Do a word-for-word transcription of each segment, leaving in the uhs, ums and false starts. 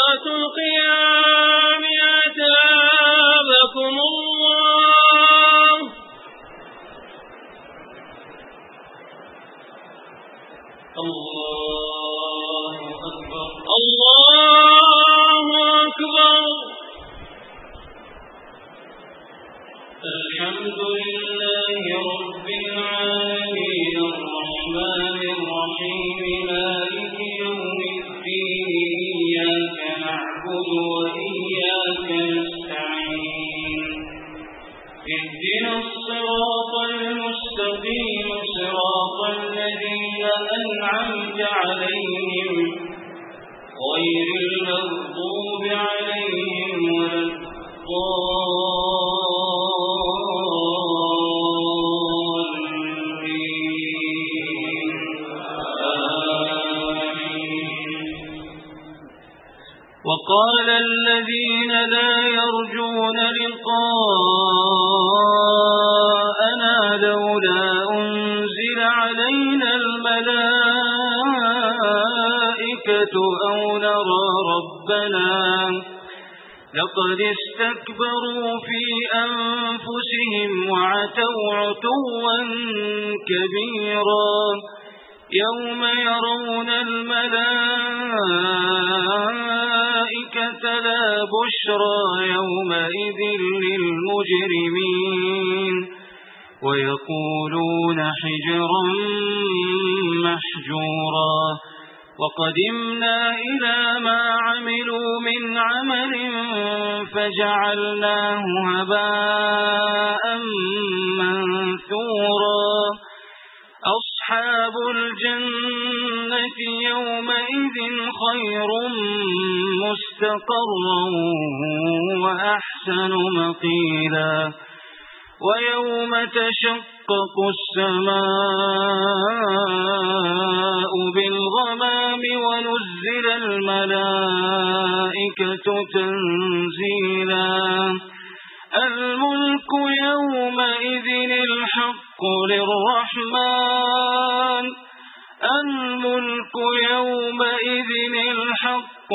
صلاة القيام أثابكم الله. الله أكبر الله أكبر. الحمد لله رب العالمين الرحمن الرحيم مالك يوم الدين إياك نعبد وإياك نستعين اهدنا الصراط المستقيم صراط الذين أنعمت عليهم غير المغضوب عليهم ولا الضالين آمين. وقال الذين لا يرجون لقاءنا لولا أنزل علينا الملائكة أو نرى ربنا لقد استكبروا في أنفسهم وعتوا عتوا كبيرا يوم يرون الملائكة لا بشرى يومئذ للمجرمين ويقولون حجرا محجورا. وقدمنا إلى ما عملوا من عمل فجعلناه هباء منثورا. أصحاب الجنة يومئذ خير مستقرا وأحسن مقيلا. ويوم تشقق السماء بالغمام ونزل الملائكة تنزيلا. الملك يومئذ الحق للرحمن الملك يومئذ الحق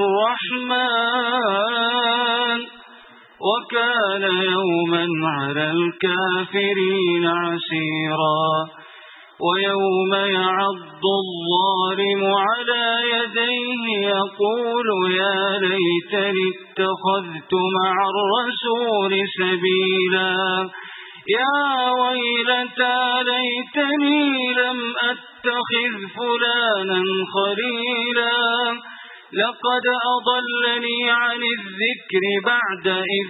للرحمن وكان يوما على الكافرين عسيرا. ويوم يعض الظالم على يديه يقول يا ليتني اتخذت مع الرسول سبيلا. يا ويلتى ليتني لم أتخذ فلانا خليلا لقد أضلني عن الذكر بعد إذ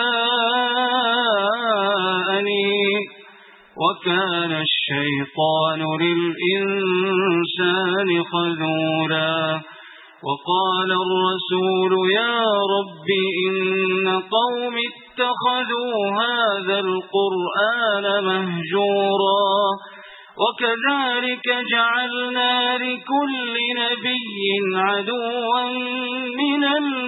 جاءني وكان الشيطان للإنسان خذولا. وقال الرسول يا رب إن قوم اتخذوا هذا القرآن مهجورا. وكذلك جعلنا لكل نبي عدوا من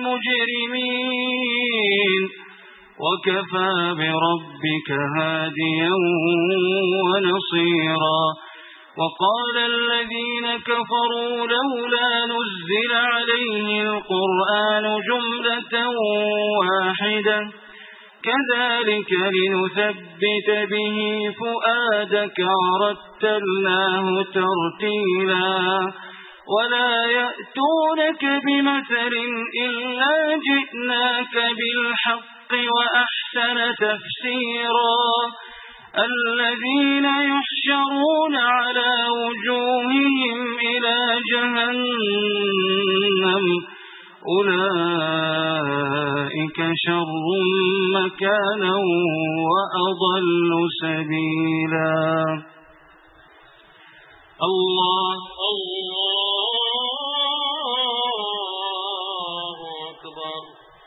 المجرمين وكفى بربك هاديا ونصيرا. وقال الذين كفروا لولا نزل عليه القرآن جملة واحدة كذلك لنثبت به فؤادك ورتلناه ترتيلا. ولا يأتونك بمثل إلا جئناك بالحق وأحسن تفسيرا. الذين يحشرون على وجوههم إلى جهنم أولئك شر مكانا وأضل سبيلا. الله الله أكبر.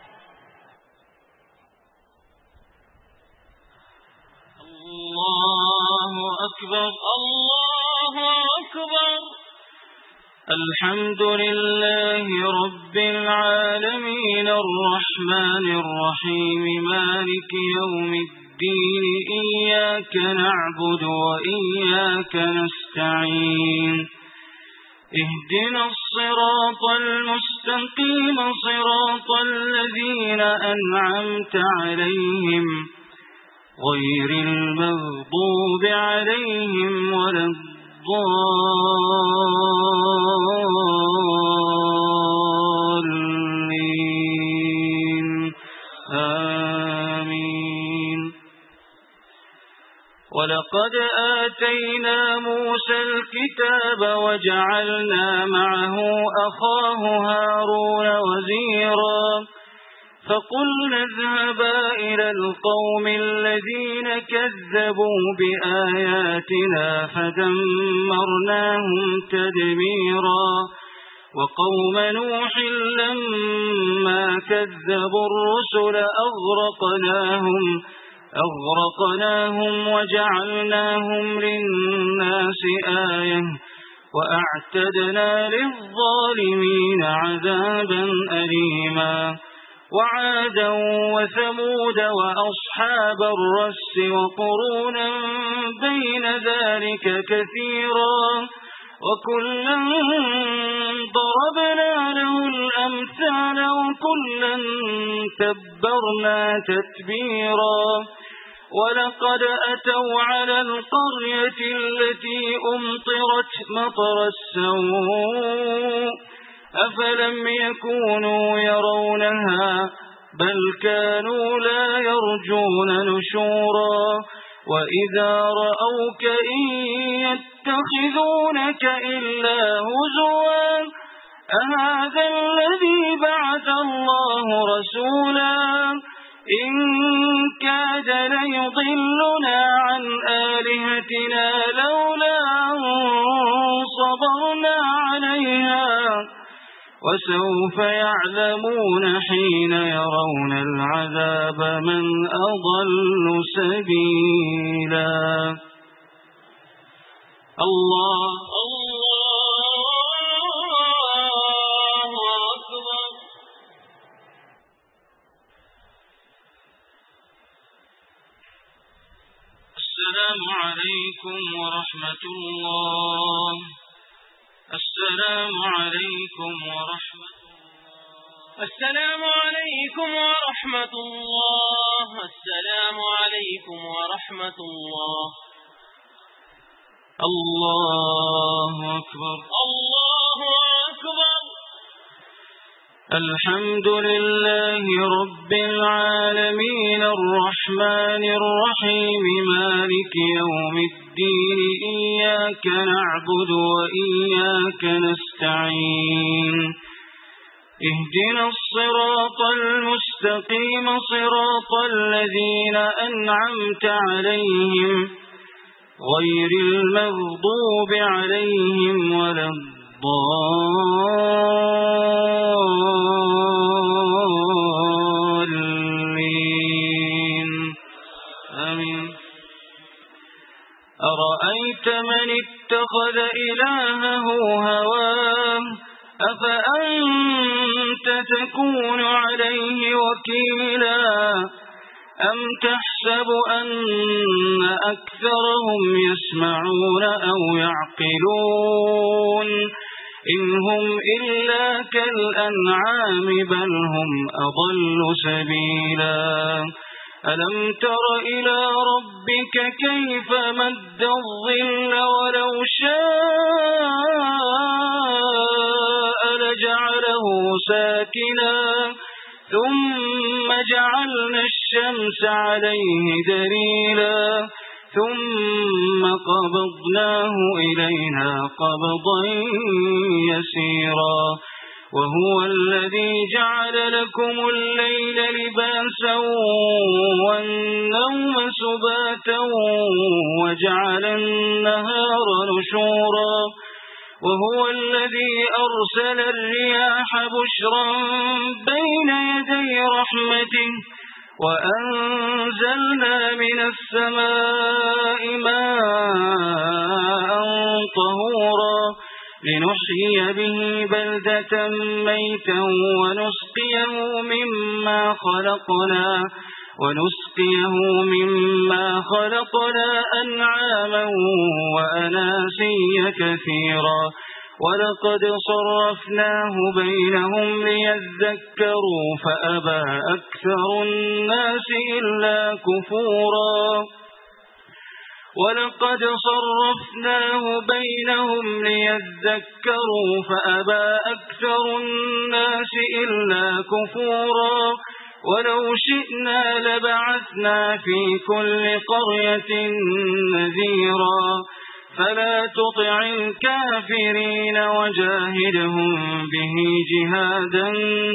الله أكبر الله أكبر. الحمد لله رب العالمين الرحمن الرحيم مالك يوم الدين إياك نعبد وإياك نستعين اهدنا الصراط المستقيم صراط الذين أنعمت عليهم غير المغضوب عليهم ولا الضالين آمين. ولقد آتينا موسى الكتاب وجعلنا معه أخاه هارون وزيرا فقلنا اذهبا إلى القوم الذين كذبوا بآياتنا فدمرناهم تدميرا. وقوم نوح لما كذبوا الرسل أغرقناهم أغرقناهم وجعلناهم للناس آية وأعتدنا للظالمين عذابا أليما. وعادا وثمود وأصحاب الرس وقرونا بين ذلك كثيرا وكلا ضربنا له الأمثال وكلا تبرنا تتبيرا. ولقد أتوا على القرية التي أمطرت مطر السوء أفلم يكونوا يرونها بل كانوا لا يرجون نشورا. وإذا رأوك إن يتخذونك إلا هزوا أهذا الذي بعث الله رسولا إن كاد ليضلنا عن آلهتنا لولا أن صبرنا عليها وسوف يعلمون حين يرون العذاب من أضل سبيلا. الله الله أكبر. السلام عليكم ورحمة الله. السلام عليكم ورحمة الله. السلام عليكم ورحمة الله. السلام عليكم ورحمة الله. الله أكبر. الله أكبر. الحمد لله رب العالمين الرحمن الرحيم مالك يوم الدين إياك نعبد وإياك نستعين اهدنا الصراط المستقيم صراط الذين أنعمت عليهم غير المغضوب عليهم ولا الضالين آمين. أرأيت من اتخذ إلهه هواه أفأنت تكون عليه وكيلا أم تحسب أن أكثرهم يسمعون أو يعقلون إن هم إلا كالأنعام بل هم أضل سبيلا. ألم تر إلى ربك كيف مد الظل ولو شاء لجعله ساكنا ثم جعلنا الشمس عليه دليلا ثم قبضناه إلينا قبضا يسيرا. وهو الذي جعل لكم الليل لباسا والنوم سباتا وجعل النهار نشورا. وهو الذي أرسل الرياح بشرا بين يدي رحمته وأنزلنا من السماء ماء طهورا لنحيي به بلدة ميتا ونسقيه مما خلقنا ونسقيه مما خلقنا أنعاما وأناسيا كثيرا. ولقد صرفناه بينهم ليذكروا فأبى أكثر الناس إلا كفورا ولقد صرفناه بينهم ليذكروا فأبى أكثر الناس إلا كفورا ولو شئنا لبعثنا في كل قرية نذيرا فلا تطع الكافرين وجاهدهم به جهادا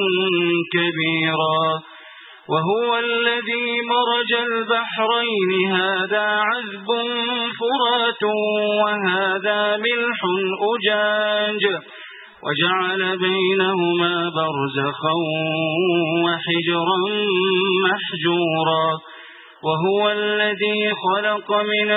كبيرا وهو الذي مرج البحرين هذا عذب فرات وهذا ملح أجاج وجعل بينهما برزخا وحجرا محجورا وهو الذي خلق من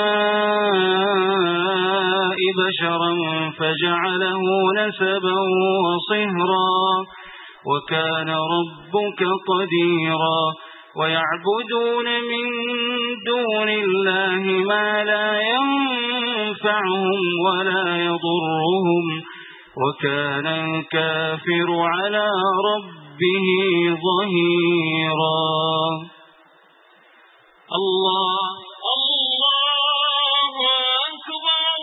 الماء بشرا فجعله نسبا وصهرا وكان ربك قديرا ويعبدون من دون الله ما لا ينفعهم ولا يضرهم وكان الكافر على ربه ظهيرا الله الله أكبر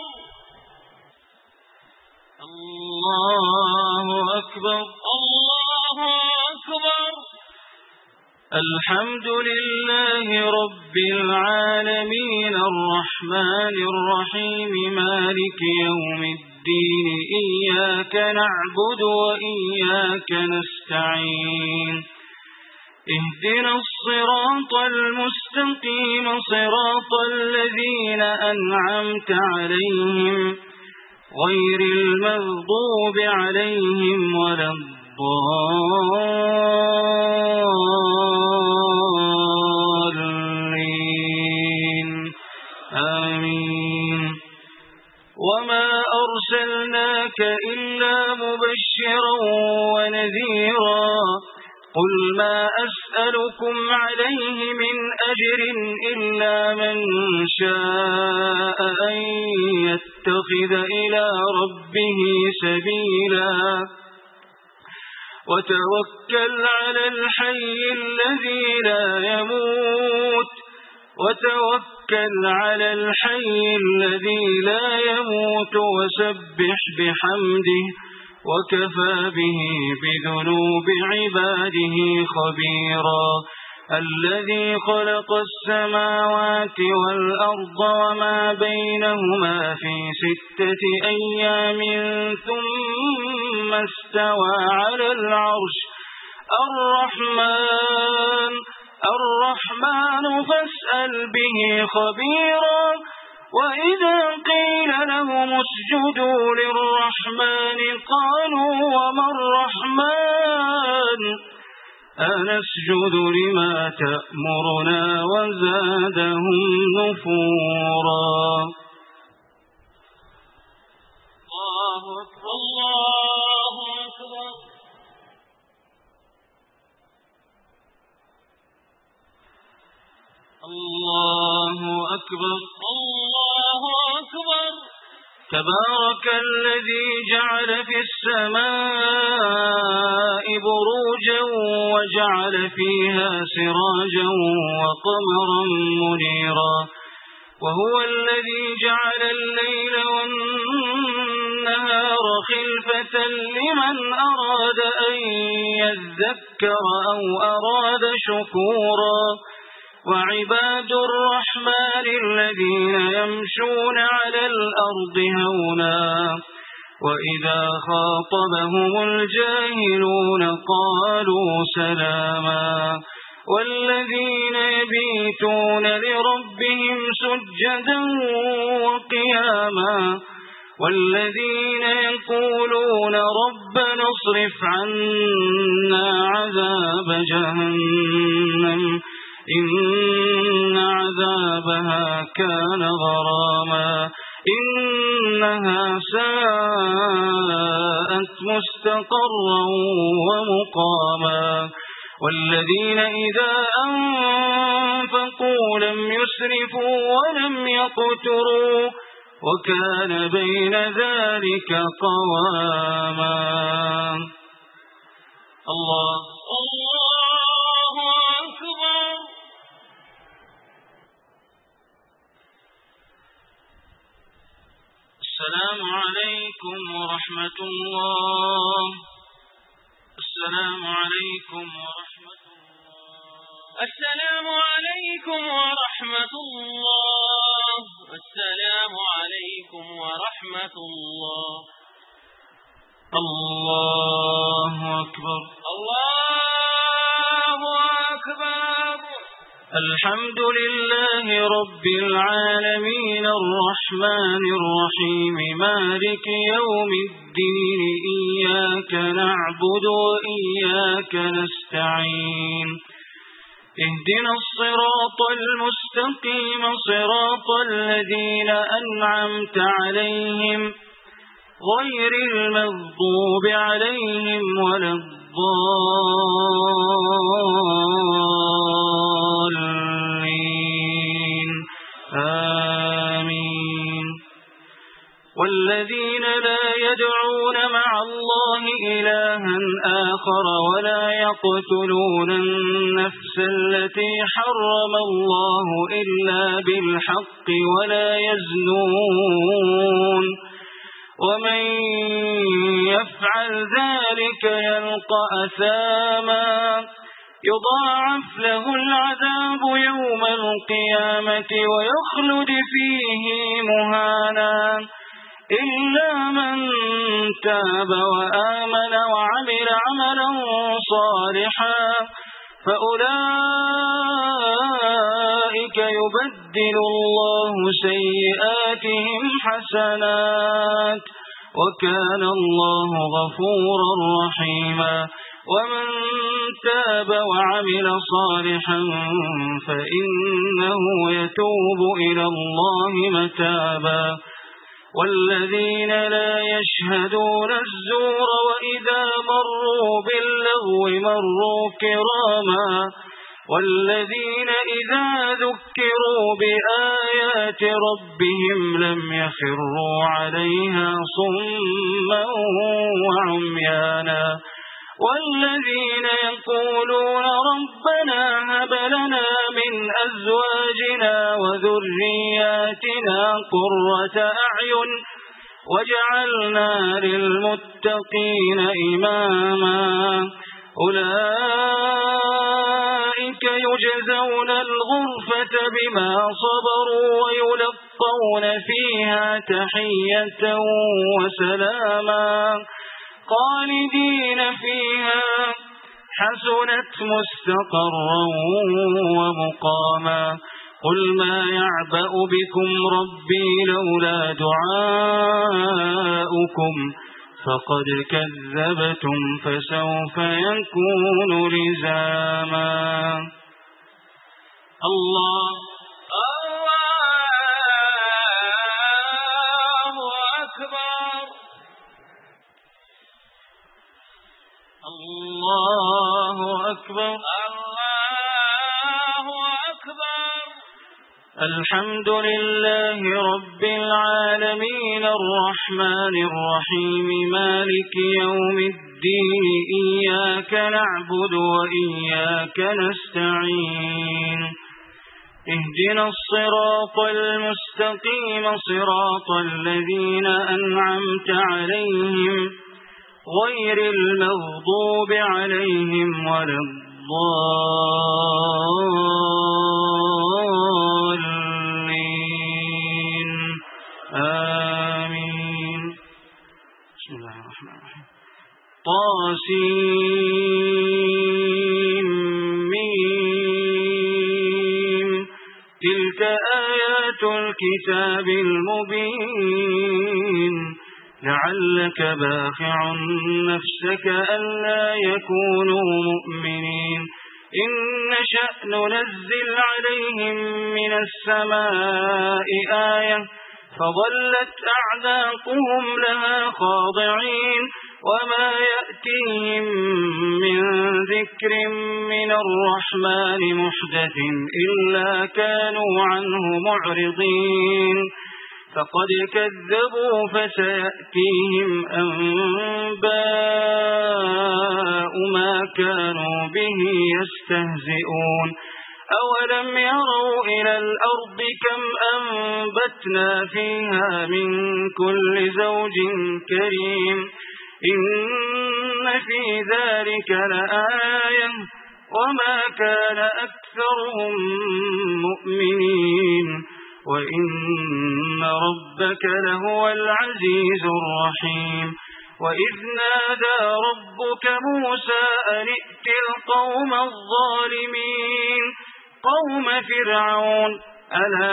الله أكبر الله أكبر الحمد لله رب العالمين الرحمن الرحيم مالك يوم الدين إياك نعبد وإياك نستعين اهدنا الصراط المستقيم صراط الذين أنعمت عليهم غير المغضوب عليهم ولا الضالين آمين وما أرسلناك إلا مبشرا ونذيرا قل ما أسألكم عليه من أجر إلا من شاء أن يتخذ إلى ربه سبيلا وتوكل على الحي الذي لا يموت وتوكل على الحي الذي لا يموت وسبح بحمده وكفى به بذنوب عباده خبيرا الذي خلق السماوات والأرض وما بينهما في ستة أيام ثم استوى على العرش الرحمن الرحمن فاسأل به خبيرا وإذا قيل لهم اسجدوا للرحمن قالوا وما الرحمن أنسجد لما تأمرنا وزادهم نفورا الله أكبر الله أكبر الله أكبر الله أكبر تبارك الذي جعل في السماء بروجا وجعل فيها سراجا وقمرا منيرا وهو الذي جعل الليل والنهار خلفة لمن أراد أن يذكر أو أراد شكورا وعباد الرحمن الذين يمشون على الأرض هونا وإذا خاطبهم الجاهلون قالوا سلاما والذين يبيتون لربهم سجدا وقياما والذين يقولون ربنا اصرف عنا عذاب جهنم إن عذابها كان غراما إنها ساءت مستقرا ومقاما والذين إذا أنفقوا لم يسرفوا ولم يقتروا وكان بين ذلك قواما. الله الله أكبر. السلام عليكم ورحمة الله. السلام عليكم ورحمة الله. السلام عليكم ورحمة الله. السلام عليكم ورحمة الله. الله أكبر. الله أكبر. الحمد لله رب العالمين الرحمن الرحيم مالك يوم الدين إياك نعبد وإياك نستعين اهدنا الصراط المستقيم صراط الذين أنعمت عليهم غير المغضوب عليهم ولا الضالين آمين. والذين لا يدعون مع الله إلها آخر ولا يقتلون النفس التي حرم الله إلا بالحق ولا يزنون ومن يفعل ذلك يلقى أثاما يضاعف له العذاب يوم القيامة ويخلد فيه مهانا إلا من تاب وآمن وعمل عملا صالحا فأولئك يبدل الله سيئاتهم حسنات وكان الله غفورا رحيما. ومن تاب وعمل صالحا فإنه يتوب إلى الله متابا. والذين لا يشهدون الزور وإذا مروا باللغو مروا كراما. والذين إذا ذكروا بآيات ربهم لم يخروا عليها صما وعميانا. والذين يقولون ربنا هب لنا من أزواجنا وذرياتنا قرة أعين واجعلنا للمتقين إماما. أولئك يجزون الغرفة بما صبروا ويلقون فيها تحية وسلاما خالدين فيها حسنت مستقرا ومقاما. قل ما يعبأ بكم ربي لولا دعاؤكم فقد كذبتم فسوف يكون لزاما. الله الله أكبر. الله أكبر. الله أكبر. الحمد لله رب العالمين الرحمن الرحيم مالك يوم الدين إياك نعبد وإياك نستعين اهدنا الصراط المستقيم صراط الذين أنعمت عليهم غير المغضوب عليهم ولا الضالين آمين. بسم الله الرحمن الرحيم. طاسيم ميم تلك آيات الكتاب المبين لعلك باخع نفسك ألا يكونوا مؤمنين إن نشأ ننزل عليهم من السماء آية فظلت أعناقهم لها خاضعين وما يأتيهم من ذكر من الرحمن محدث إلا كانوا عنه معرضين فقد كذبوا فسيأتيهم أنباء ما كانوا به يستهزئون أولم يروا إلى الأرض كم أنبتنا فيها من كل زوج كريم إن في ذلك لآية وما كان أكثرهم مؤمنين وإن ربك لهو العزيز الرحيم وإذ نادى ربك موسى أن ائت القوم الظالمين قوم فرعون ألا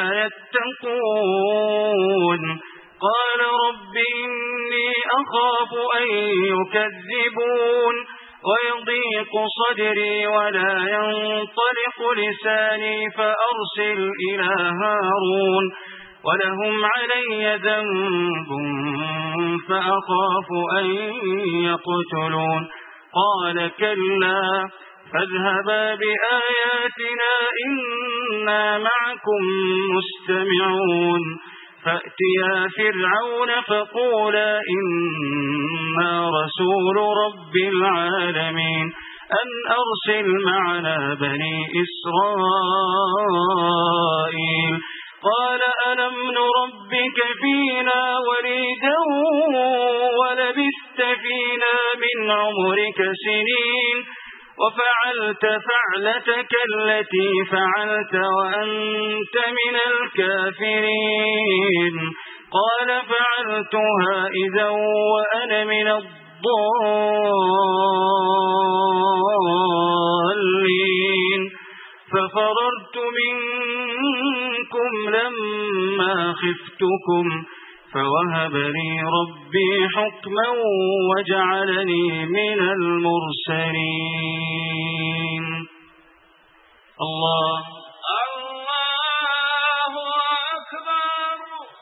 يتقون قال رب إني أخاف أن يكذبون ويضيق صدري ولا ينطلق لساني فأرسل إلى هارون ولهم علي ذنب فأخاف أن يقتلون قال كلا فاذهبا بآياتنا إنا معكم مستمعون فأتيا فرعون فقولا إنا رسول رب العالمين أن أرسل معنا بني إسرائيل قال ألم نربك فينا وليدا ولبثت فينا من عمرك سنين وفعلت فعلتك التي فعلت وأنت من الكافرين قال فعلتها إذا وأنا من الضالين ففررت منكم لما خفتكم فوهب لي ربي حكما وجعلني من المرسلين الله الله أكبر.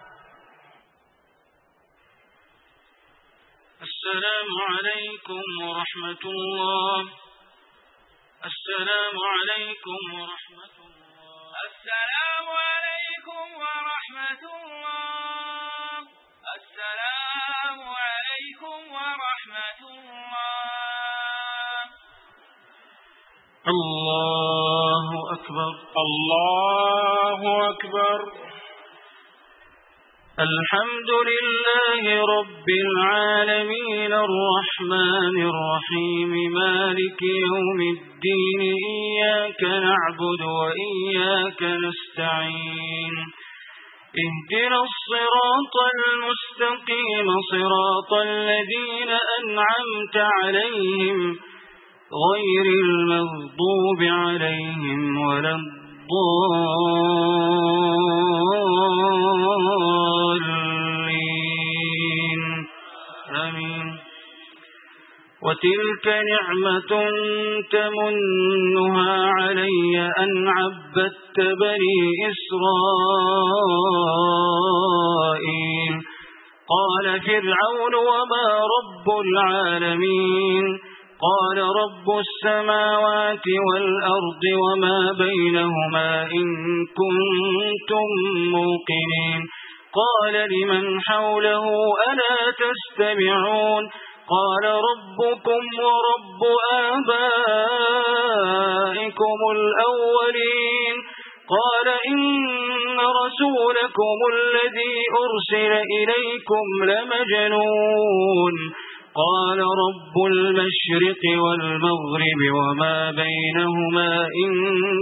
السلام عليكم ورحمة الله. السلام عليكم ورحمة الله. السلام عليكم ورحمة الله. السلام عليكم ورحمة الله. الله أكبر. الله أكبر. الحمد لله رب العالمين الرحمن الرحيم مالك يوم الدين إياك نعبد وإياك نستعين اهدنا الصراط المستقيم صراط الذين أنعمت عليهم غير المغضوب عليهم ولا الضالين آمين. وتلك نعمة تمنها علي أن عبدت بني إسرائيل قال فرعون وما رب العالمين قال رب السماوات والأرض وما بينهما إن كنتم موقنين قال لمن حوله ألا تستمعون قال ربكم ورب آبائكم الأولين قال إن رسولكم الذي أرسل إليكم لمجنون قال رب المشرق والمغرب وما بينهما إن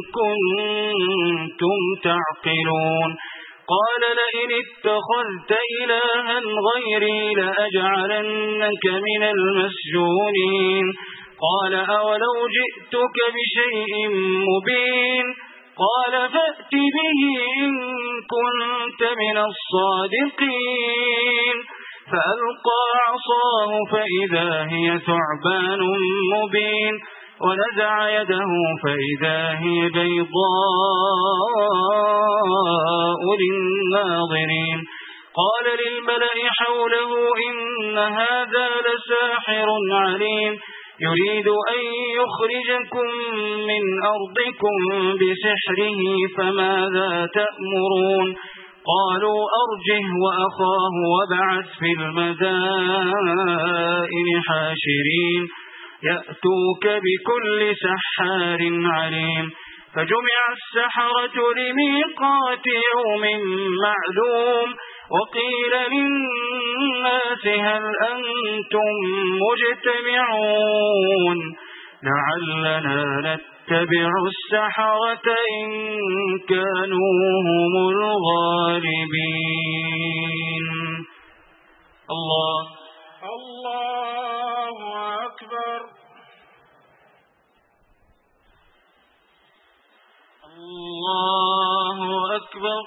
كنتم تعقلون قال لئن اتخذت إلها غيري لأجعلنك من المسجونين قال أولو جئتك بشيء مبين قال فأت به إن كنت من الصادقين فألقى عصاه فإذا هي ثعبان مبين ونزع يده فإذا هي بيضاء للناظرين قال للملأ حوله إن هذا لساحر عليم يريد أن يخرجكم من أرضكم بسحره فماذا تأمرون قالوا أرجه وأخاه وابعث في المدائن حاشرين يأتوك بكل سحار عليم فجمع السحرة لميقات يوم معلوم وقيل للناس هل أنتم مجتمعون لعلنا نتبع السحرة إن كانوا هم الغالبين. الله الله أكبر. الله أكبر.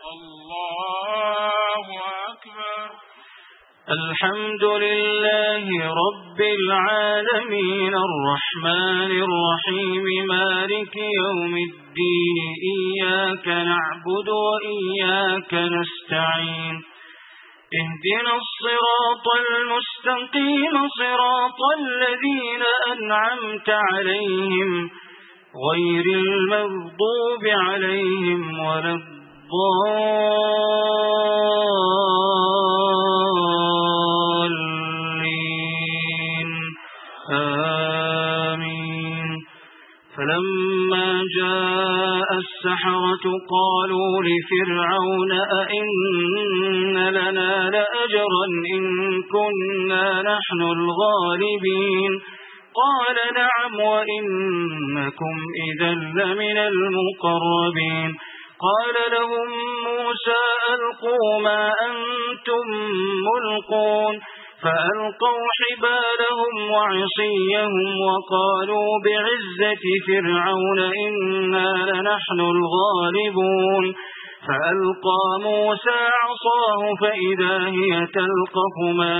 الله أكبر. الحمد لله رب العالمين الرحمن الرحيم مالك يوم الدين إياك نعبد وإياك نستعين اهدنا الصراط المستقيم صراط الذين أنعمت عليهم غير المغضوب عليهم ولا الضالين آمين. فلما جاء السحرة قالوا لفرعون أئن لنا لأجرا إن كنا نحن الغالبين قال نعم وإنكم إذا لمن المقربين. قال لهم موسى ألقوا ما أنتم ملقون فألقوا حبالهم وعصيهم وقالوا بعزة فرعون إنا لنحن الغالبون فألقى موسى عصاه فإذا هي تلقف ما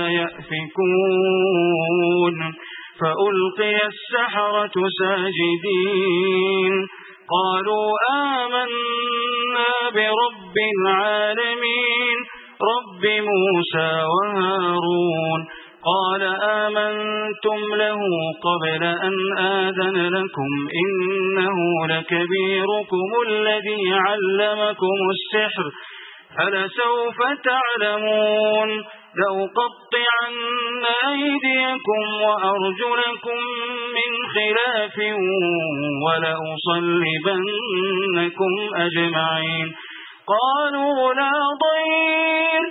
يأفكون فألقي السحرة ساجدين قالوا آمنا برب العالمين رب موسى وهارون. قال آمنتم له قبل أن آذن لكم إنه لكبيركم الذي علمكم السحر فلسوف تعلمون لأقطعن أيديكم وأرجلكم من خلاف ولأصلبنكم أجمعين. قالوا لا ضير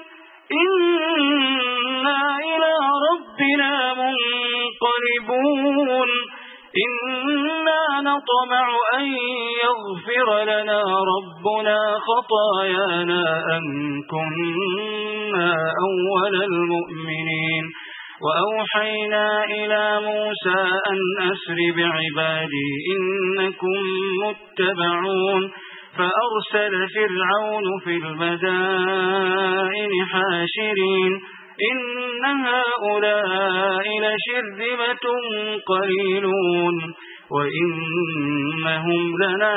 إنا إلى ربنا منقلبون إنا نطمع أن يغفر لنا ربنا خطايانا أن كنا أول المؤمنين. وأوحينا إلى موسى أن أسر بعبادي إنكم متبعون فأرسل فرعون في المدائن حاشرين إن هؤلاء لشرذمة قليلون وإنهم لنا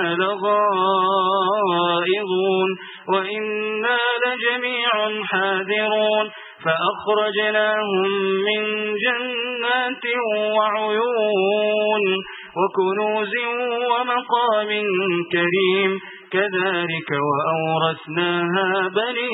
لغائظون وإنا لجميع حاذرون فأخرجناهم من جنات وعيون وكنوز ومقام كريم كذلك وأورثناها بني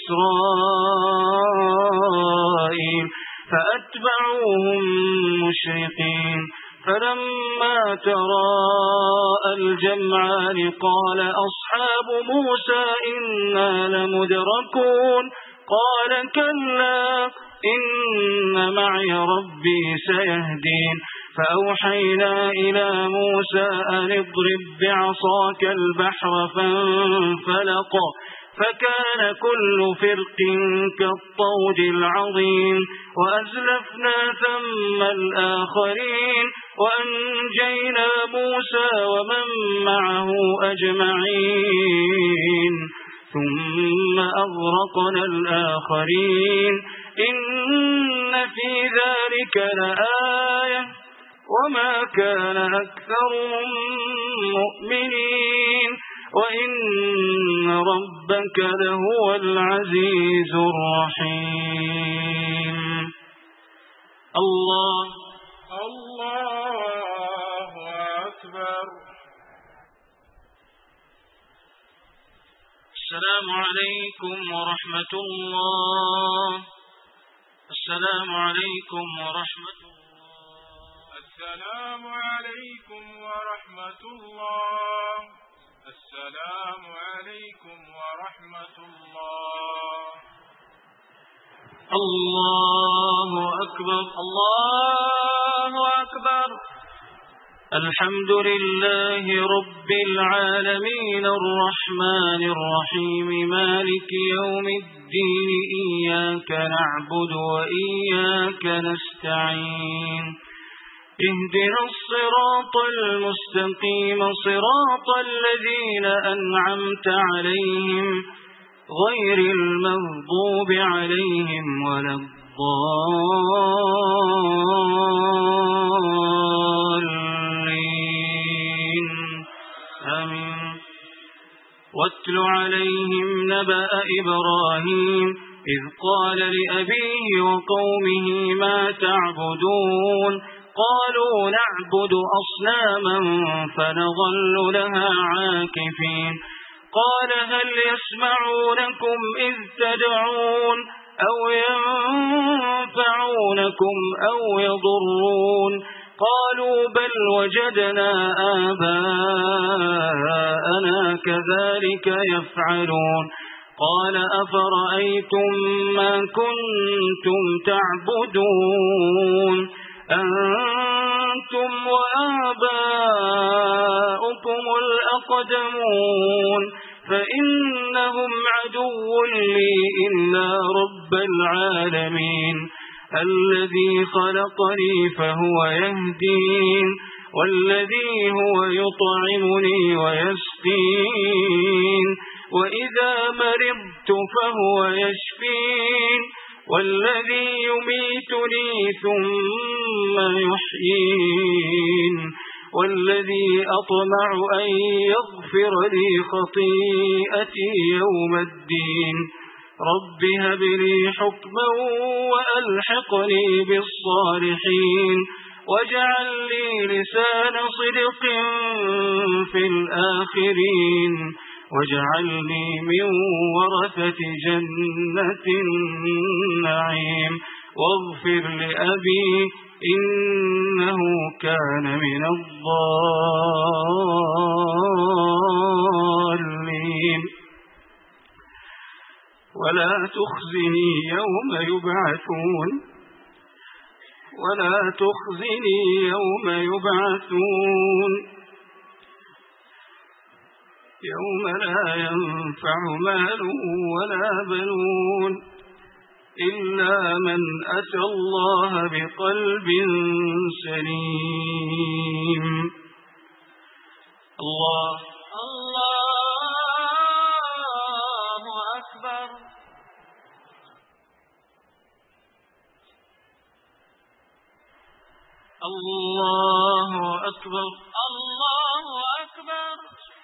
إسرائيل فأتبعوهم مشرقين. فلما تراءى الجمعان قال أصحاب موسى إنا لمدركون قال كلا إن معي ربي سيهدين. فأوحينا إلى موسى أن اضرب بعصاك البحر فانفلق فكان كل فرق كالطود العظيم وأزلفنا ثم الآخرين وأنجينا موسى ومن معه أجمعين ثم أغرقنا الآخرين إن في ذلك لآية وما كان أكثرهم مؤمنين وإن ربك لهو العزيز الرحيم. الله الله أكبر. السلام عليكم ورحمة الله. السلام عليكم ورحمة الله. السلام عليكم ورحمة الله. السلام عليكم ورحمة الله. الله أكبر. الله أكبر. الحمد لله رب العالمين الرحمن الرحيم مالك يوم الدين إياك نعبد وإياك نستعين اهدنا الصراط المستقيم صراط الذين أنعمت عليهم غير المغضوب عليهم ولا الضالين آمين. واتل عليهم نبأ إبراهيم إذ قال لأبيه وقومه ما تعبدون قالوا نعبد أصناما فنظل لها عاكفين قال هل يسمعونكم إذ تدعون أو ينفعونكم أو يضرون قالوا بل وجدنا آباءنا كذلك يفعلون قال أفرأيتم ما كنتم تعبدون أنتم وآباؤكم الأقدمون فإنهم عدو لي إلا رب العالمين الذي خلقني فهو يهدين والذي هو يطعمني ويسقين وإذا مرضت فهو يشفين والذي يميتني ثم يحيين والذي أطمع أن يغفر لي خطيئتي يوم الدين رب هب لي حكما وألحقني بالصالحين واجعل لي لسان صدق في الآخرين واجعلني من ورثة جنة النعيم واغفر لأبي إنه كان من الضالين ولا تخزني يوم يبعثون ولا تخزني يوم يبعثون يوم لا ينفع مال ولا بنون إلا من أتى الله بقلب سليم. الله الله أكبر. الله أكبر. الله أكبر.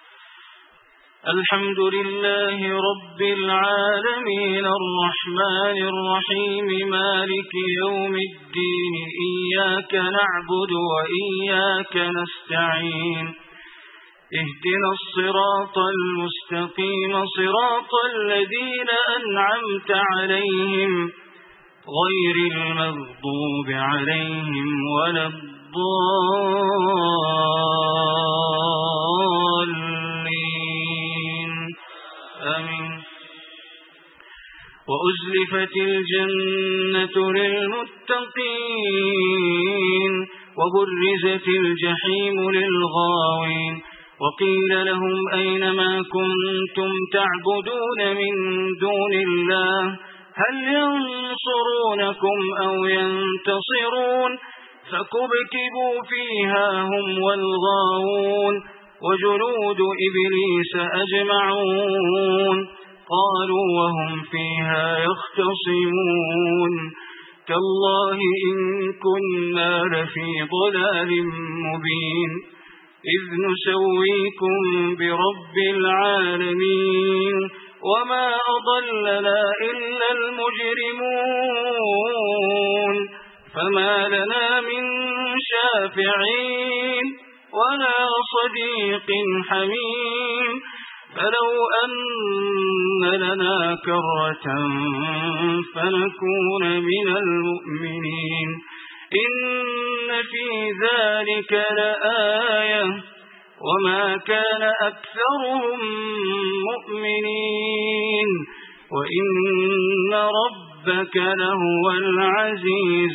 الحمد لله رب العالمين الرحمن الرحيم مالك يوم الدين إياك نعبد وإياك نستعين اهدنا الصراط المستقيم صراط الذين أنعمت عليهم غير المغضوب عليهم ولا الضالين آمين. وأزلفت الجنة للمتقين وبرزت الجحيم للغاوين وقيل لهم أين ما كنتم تعبدون من دون الله هل ينصرونكم أو ينتصرون فكبكبوا فيها هم والغاوون وجنود إبليس أجمعون قالوا وهم فيها يختصمون تالله إن كنا لفي ضلال مبين إذ نسويكم برب العالمين وما أضلنا إلا المجرمون فما لنا من شافعين ولا صديق حميم فلو أن لنا كرة فنكون من المؤمنين إن في ذلك لآية وما كان أكثرهم مؤمنين وإن ربك لهو العزيز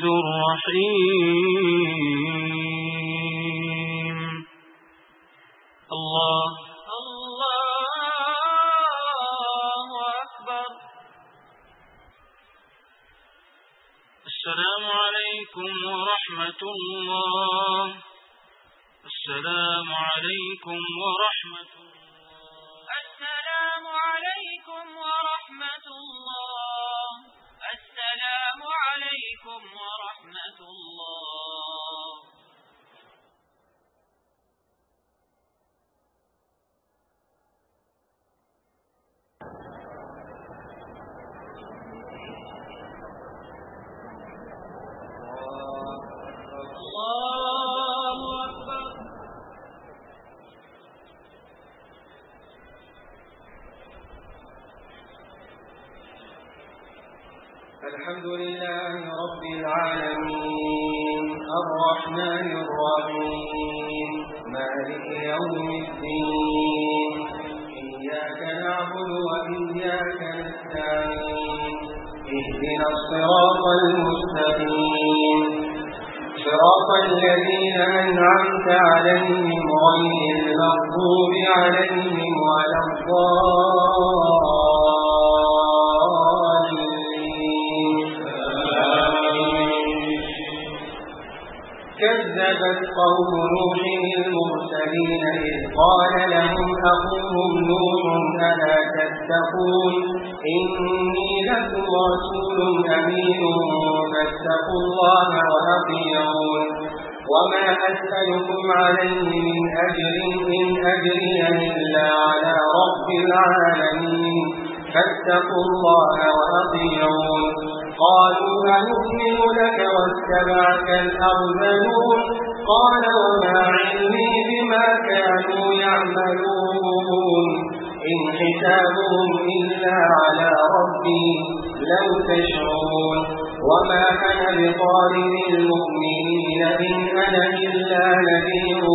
الرحيم. الله الله أكبر. السلام عليكم ورحمة الله. السلام عليكم ورحمة الله. السلام عليكم ورحمة الله. السلام عليكم ورحمة الله. الله أكبر. الحمد لله رب العالمين الرحمن الرحيم مالك يوم الدين إياك نعبد وإياك نستعين اهدنا الصراط المستقيم صراط الذين أنعمت عليهم غير المغضوب عليهم ولا الضالين. كذبت قوم نوح المرسلين إذ قال لهم أخوهم نوح ألا تتقون إني لكم رسول أمين فاتقوا الله وأطيعون وما أسألكم عليه من أجر إن أجري إلا على رب العالمين فاتقوا الله وأطيعون. قالوا أنؤمن لك واتبعك الأرذلون قال وما علمي بما كانوا يعملون إن حسابهم إلا على ربي لو تشعرون وما أنا بطارد المؤمنين إن أنا إلا نذير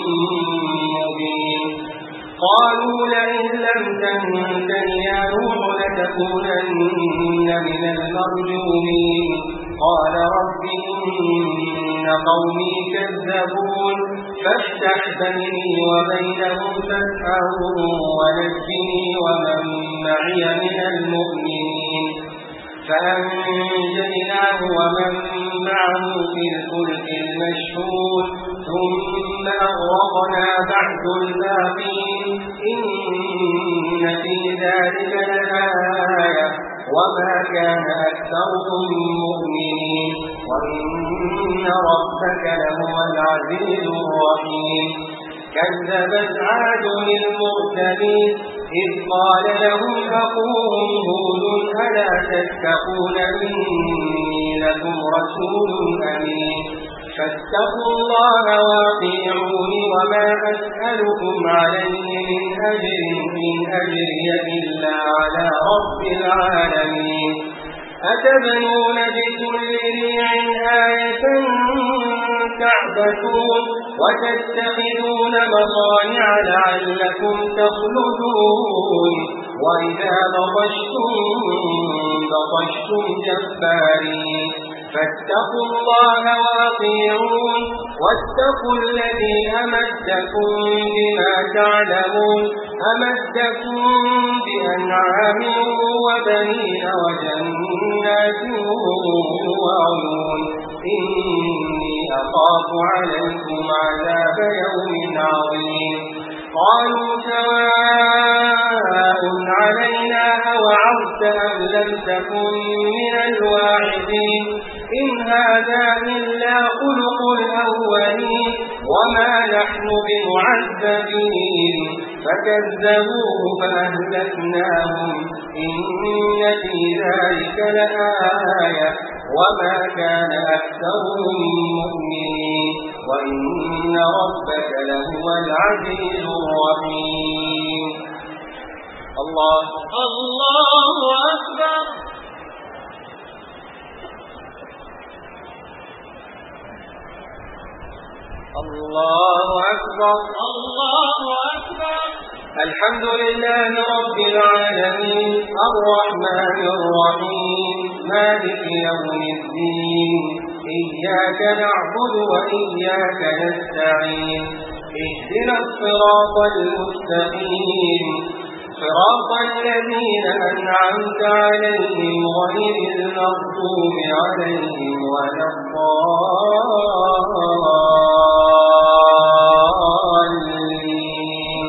مبين. قالوا لئن لم تنته يا نوح لتكونن من المرجومين قال رب إن قومي كذبون فافتح بيني وبينهم فتحا ونجني ومن معي من المؤمنين. فأنجيناه ومن معه في الفلك المشحون ثم أغرقنا بعد الباقين إن في ذلك لآية وما كان أكثرهم مؤمنين وإن ربك لهو العزيز الرحيم. كذبت عاد المرسلين إذ قال لهم أخوهم هود ألا تتقون إني لكم رسول أمين فاتقوا الله وأطيعون وما أسألكم عليه من أجر إن أجري إلا على رب العالمين. أتبنون بكل ريع آية تعبثون وتتخذون مصانع لعلكم تخلدون وإذا بطشتم بطشتم جبارين فاتقوا الله وأطيعون واتقوا الذي أمدكم بما تعلمون أمدكم بأنعام وبنين وجنات وعيون إني أخاف عليكم عذاب يوم عظيم. قالوا سواء علينا أوعظت أم لم تكن من الواعظين إن هذا إلا خلق الأولين وما نحن بمعذبين. فكذبوه فأهلكناهم إن في ذلك لآية وما كان أكثرهم مؤمنين وإن ربك لهو العزيز الرحيم. الله الله أكبر. الله أكبر. الله أكبر. الحمد لله رب العالمين الرحمن الرحيم مالك يوم الدين إياك نعبد وإياك نستعين اهدنا الصراط المستقيم صراط الذين أنعمت عليهم غير المغضوب عليهم ولا الضالين.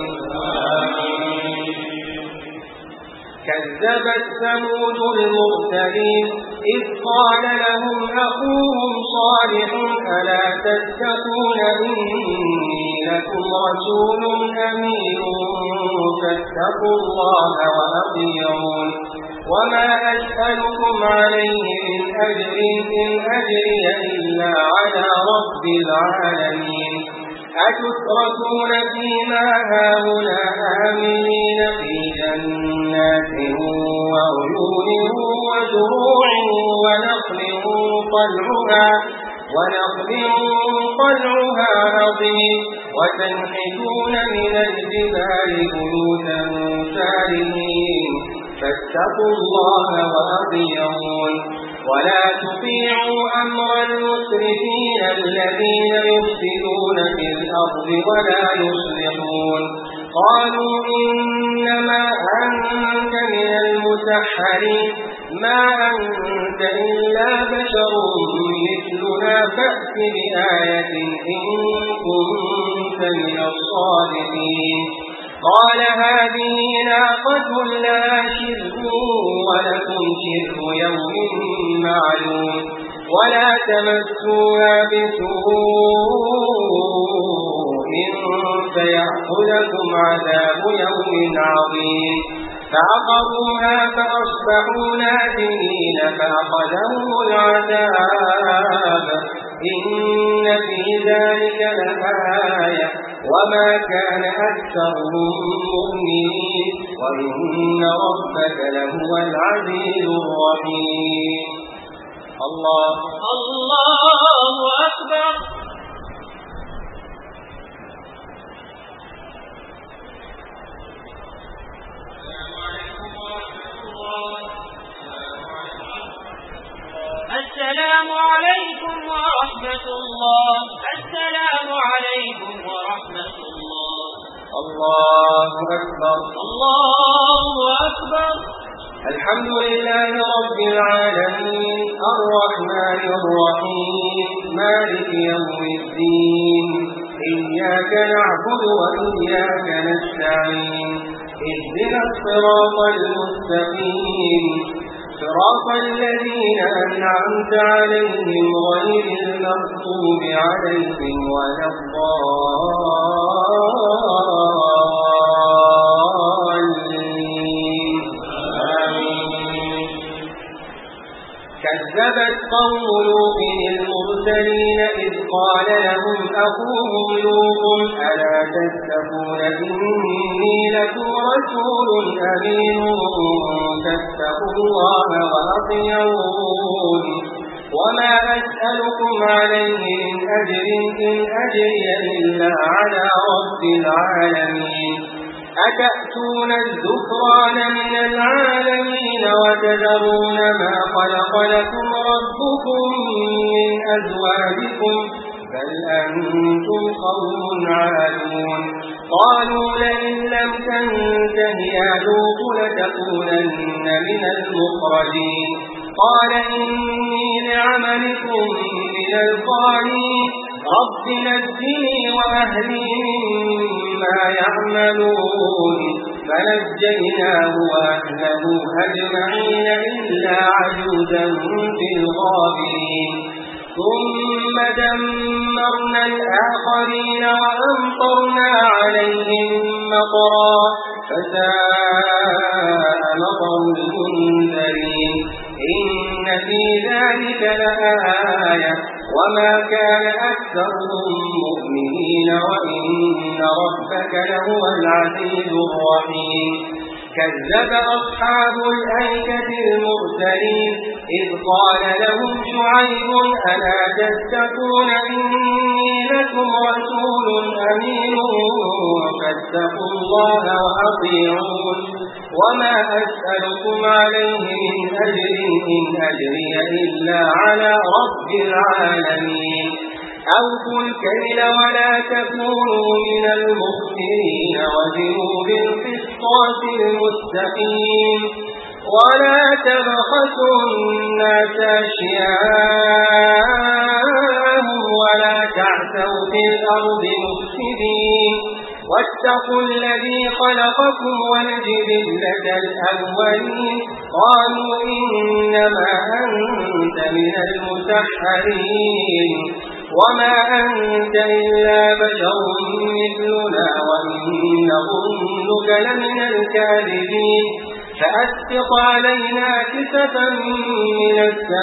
كذبت ثمود المرسلين إذ قال لهم أخوهم صالح ألا تتقون إني لكم رسول أمين فاتقوا الله وأطيعون وما أسألكم عليه من أجر إن أجري إلا على رب العالمين. أتتركون فيما هاهنا آمنين في جنات وعيون وزروع ونخل طلعها ونخل طلعها عظيم وتنحتون من الجبال بيوتا فارهين فاتقوا الله وأطيعون ولا تطيعوا أمر المسرفين الذين يفسدون في الأرض ولا يصلحون. قالوا إنما أنت من المسحرين ما أنت إلا بشر مثلنا فأت بآية إن كنت من الصادقين. قال هذه ناقة لها شرب ولكم شرب يوم معلوم ولا تمسوها بسوء فيأخذكم عذاب يوم عظيم. فعقروها فأصبحوا نادمين فأخذهم العذاب إن في ذلك لآية وما كان أكثرهم مؤمنين وإن ربك لهو العزيز الرحيم. الله الله أكبر. السلام عليكم ورحمة الله. السلام عليكم ورحمة الله. الله أكبر. الله أكبر. الحمد لله رب العالمين الرحمن الرحيم مالك يوم الدين إياك نعبد وإياك نستعين اهدنا الصراط المستقيم صراط الذين أنعمت عليهم غير المغضوب عليهم ولا الضالين. آمين. كذبت قوم لوط المرسلين إذ قال لهم أخوهم لوط ألا تتقون إني لكم رسول أمين فاتقوا الله وأطيعون وما أسألكم عليه من أجر إن أجري إلا على رب العالمين. أتأتون الذكران من العالمين وتذرون ما خلق لكم ربكم من أزواجكم بل أنتم قوم عادون. قالوا لئن لم تنته يا لوط لتكونن من المخرجين. قال إني لعملكم من القالين رب نجني وأهلي مما يعملون. فنجيناه وأهله أجمعين إلا عجوزا في الغابرين. ثم دمرنا الآخرين وأمطرنا عليهم مطرا فساء مطر المنذرين. إن في ذلك لآية وما كان أكثرهم مؤمنين وإن ربك لهو العزيز الرحيم. كذب أصحاب الأيكة المرسلين إذ قال لهم شعيب ألا تتقون إني لكم رسول أمين فاتقوا الله وأطيعون وما أسألكم عليه من أجر إن أجري إلا على رب العالمين أوفوا الكيل ولا تكونوا من المخسرين وزنوا بالقسطاس المستقيم ولا تبخسوا الناس أشياءهم ولا تعثوا في الأرض مفسدين واتقوا الذي خلقكم والجبلة الأولين قالوا إنما أنت من المسحرين وما أنت إلا بشر مثلنا وإن نظنك لمن الكاذبين فأسقط علينا كسفا من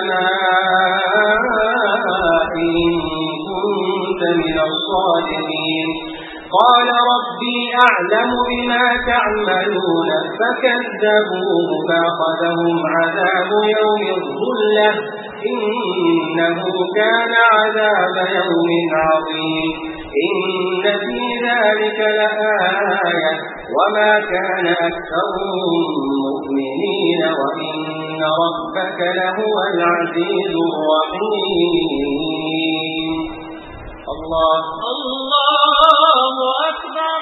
السماء إن كنت من الصادقين قال ربي أعلم بما تعملون فكذبوه فأخذهم عذاب يوم الظلة إنه كان عذاب يوم عظيم إن في ذلك لآية وما كان أكثرهم مؤمنين وإن ربك لهو العزيز الرحيم الله الله أكبر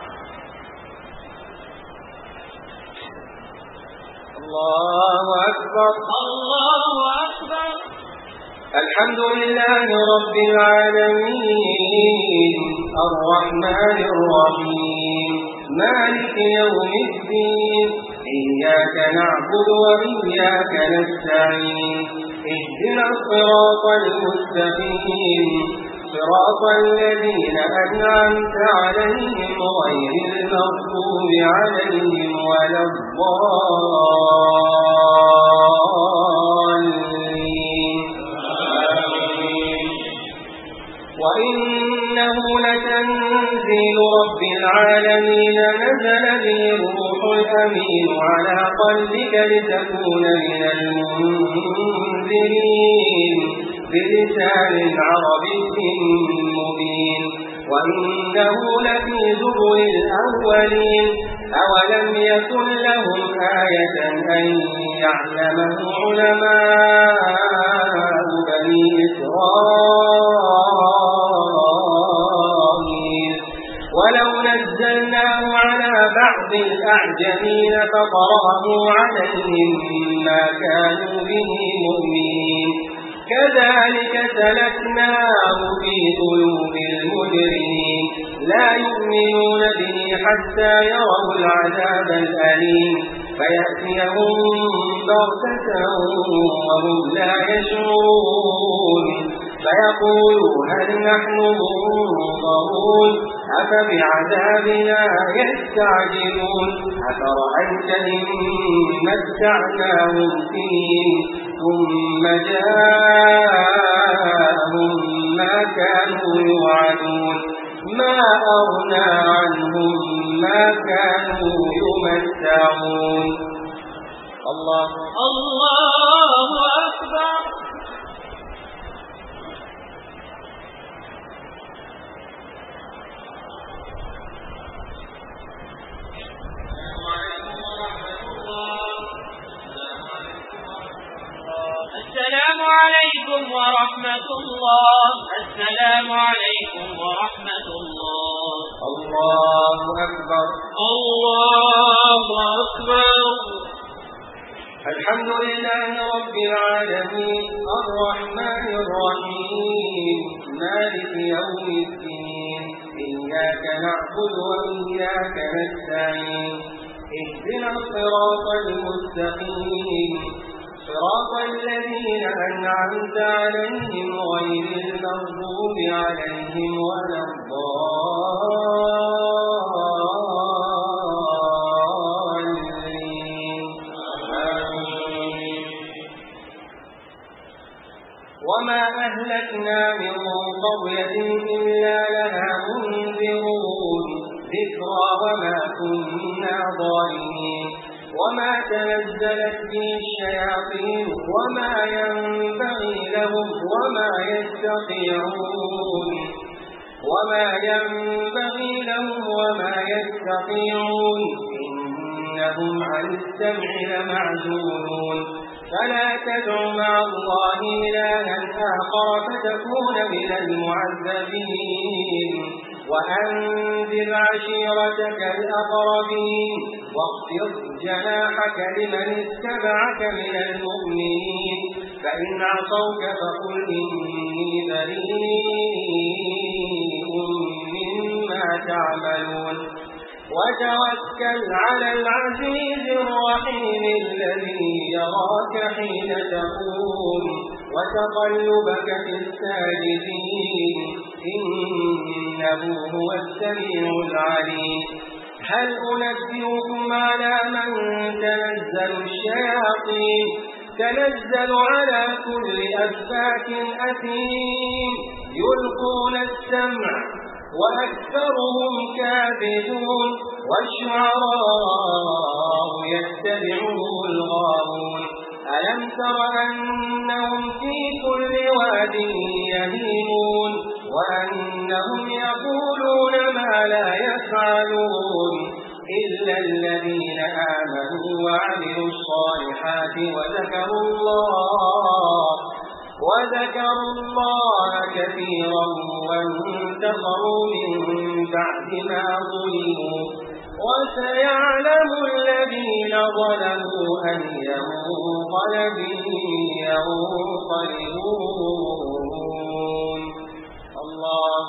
الله أكبر الله أكبر الحمد لله رب العالمين الرحمن الرحيم مالك يوم الدين إياك نعبد وإياك نستعين اهدنا الصراط المستقيم صراط الذين أنعمت عليهم غير المغضوب عليهم ولا الضالين وإنه لتنزيل رب العالمين نزل به الروح الأمين على قلبك لتكون من المنذرين بلسان عربي مبين وإنه لفي زبر الأولين أولم يكن لهم آية أن يعلمه علماء بني إسرائيل ولو نزلناه على بعض الأعجمين فقرأه عليهم ما كانوا به مؤمنين كذلك سلكناه في قلوب المجرمين لا يؤمنون به حتى يروا العذاب الأليم فيأتيهم بغتة وهم لا يشعرون فيقولوا هل نحن منظرون أفبعذابنا يستعجلون أفرأيت إن متعناهم سنين ثم جاءهم ما كانوا يوعدون ما أغنى عنهم ما كانوا يمتعون الله الله أكبر السلام عليكم ورحمة الله السلام عليكم ورحمة الله الله أكبر الله أكبر الحمد لله رب العالمين الرحمن الرحيم مالك يوم الدين إياك نعبد وإياك نستعين اهدنا الصراط المستقيم صراط الذين أنعمت عليهم غير المغضوب عليهم ولا الضالين وما أهلكنا من قرية إلا لها منذرون ذكرى وما كنا ظالمين وما تنزلت به الشياطين وما ينبغي لهم وما يستطيعون وما ينبغي لهم وما يستطيعون إنهم عن السمع لمعزولون فلا تدع مع الله إلها آخر فتكون من المعذبين وأنذر عشيرتك الأقربين واخفض جناحك لمن اتبعك من المؤمنين فإن عصوك فقل إني بريء مما تعملون وتوكل على العزيز الرحيم الذي يراك حين تقوم وتقلبك في الساجدين إنه هو السميع العليم هل أنبئكم على من تنزل الشياطين تنزل على كل أفاك أثيم يلقون السمع وأكثرهم كاذبون والشعراء يتبعهم الغاوون ألم تر أنهم في كل واد يهيمون وأنهم يقولون ما لا يفعلون إلا الذين آمنوا وعملوا الصالحات وذكروا الله وذكروا الله كثيرا وانتصروا من بعد ما ظلموا وسيعلم الذين ظلموا أي منقلب ينقلبون الله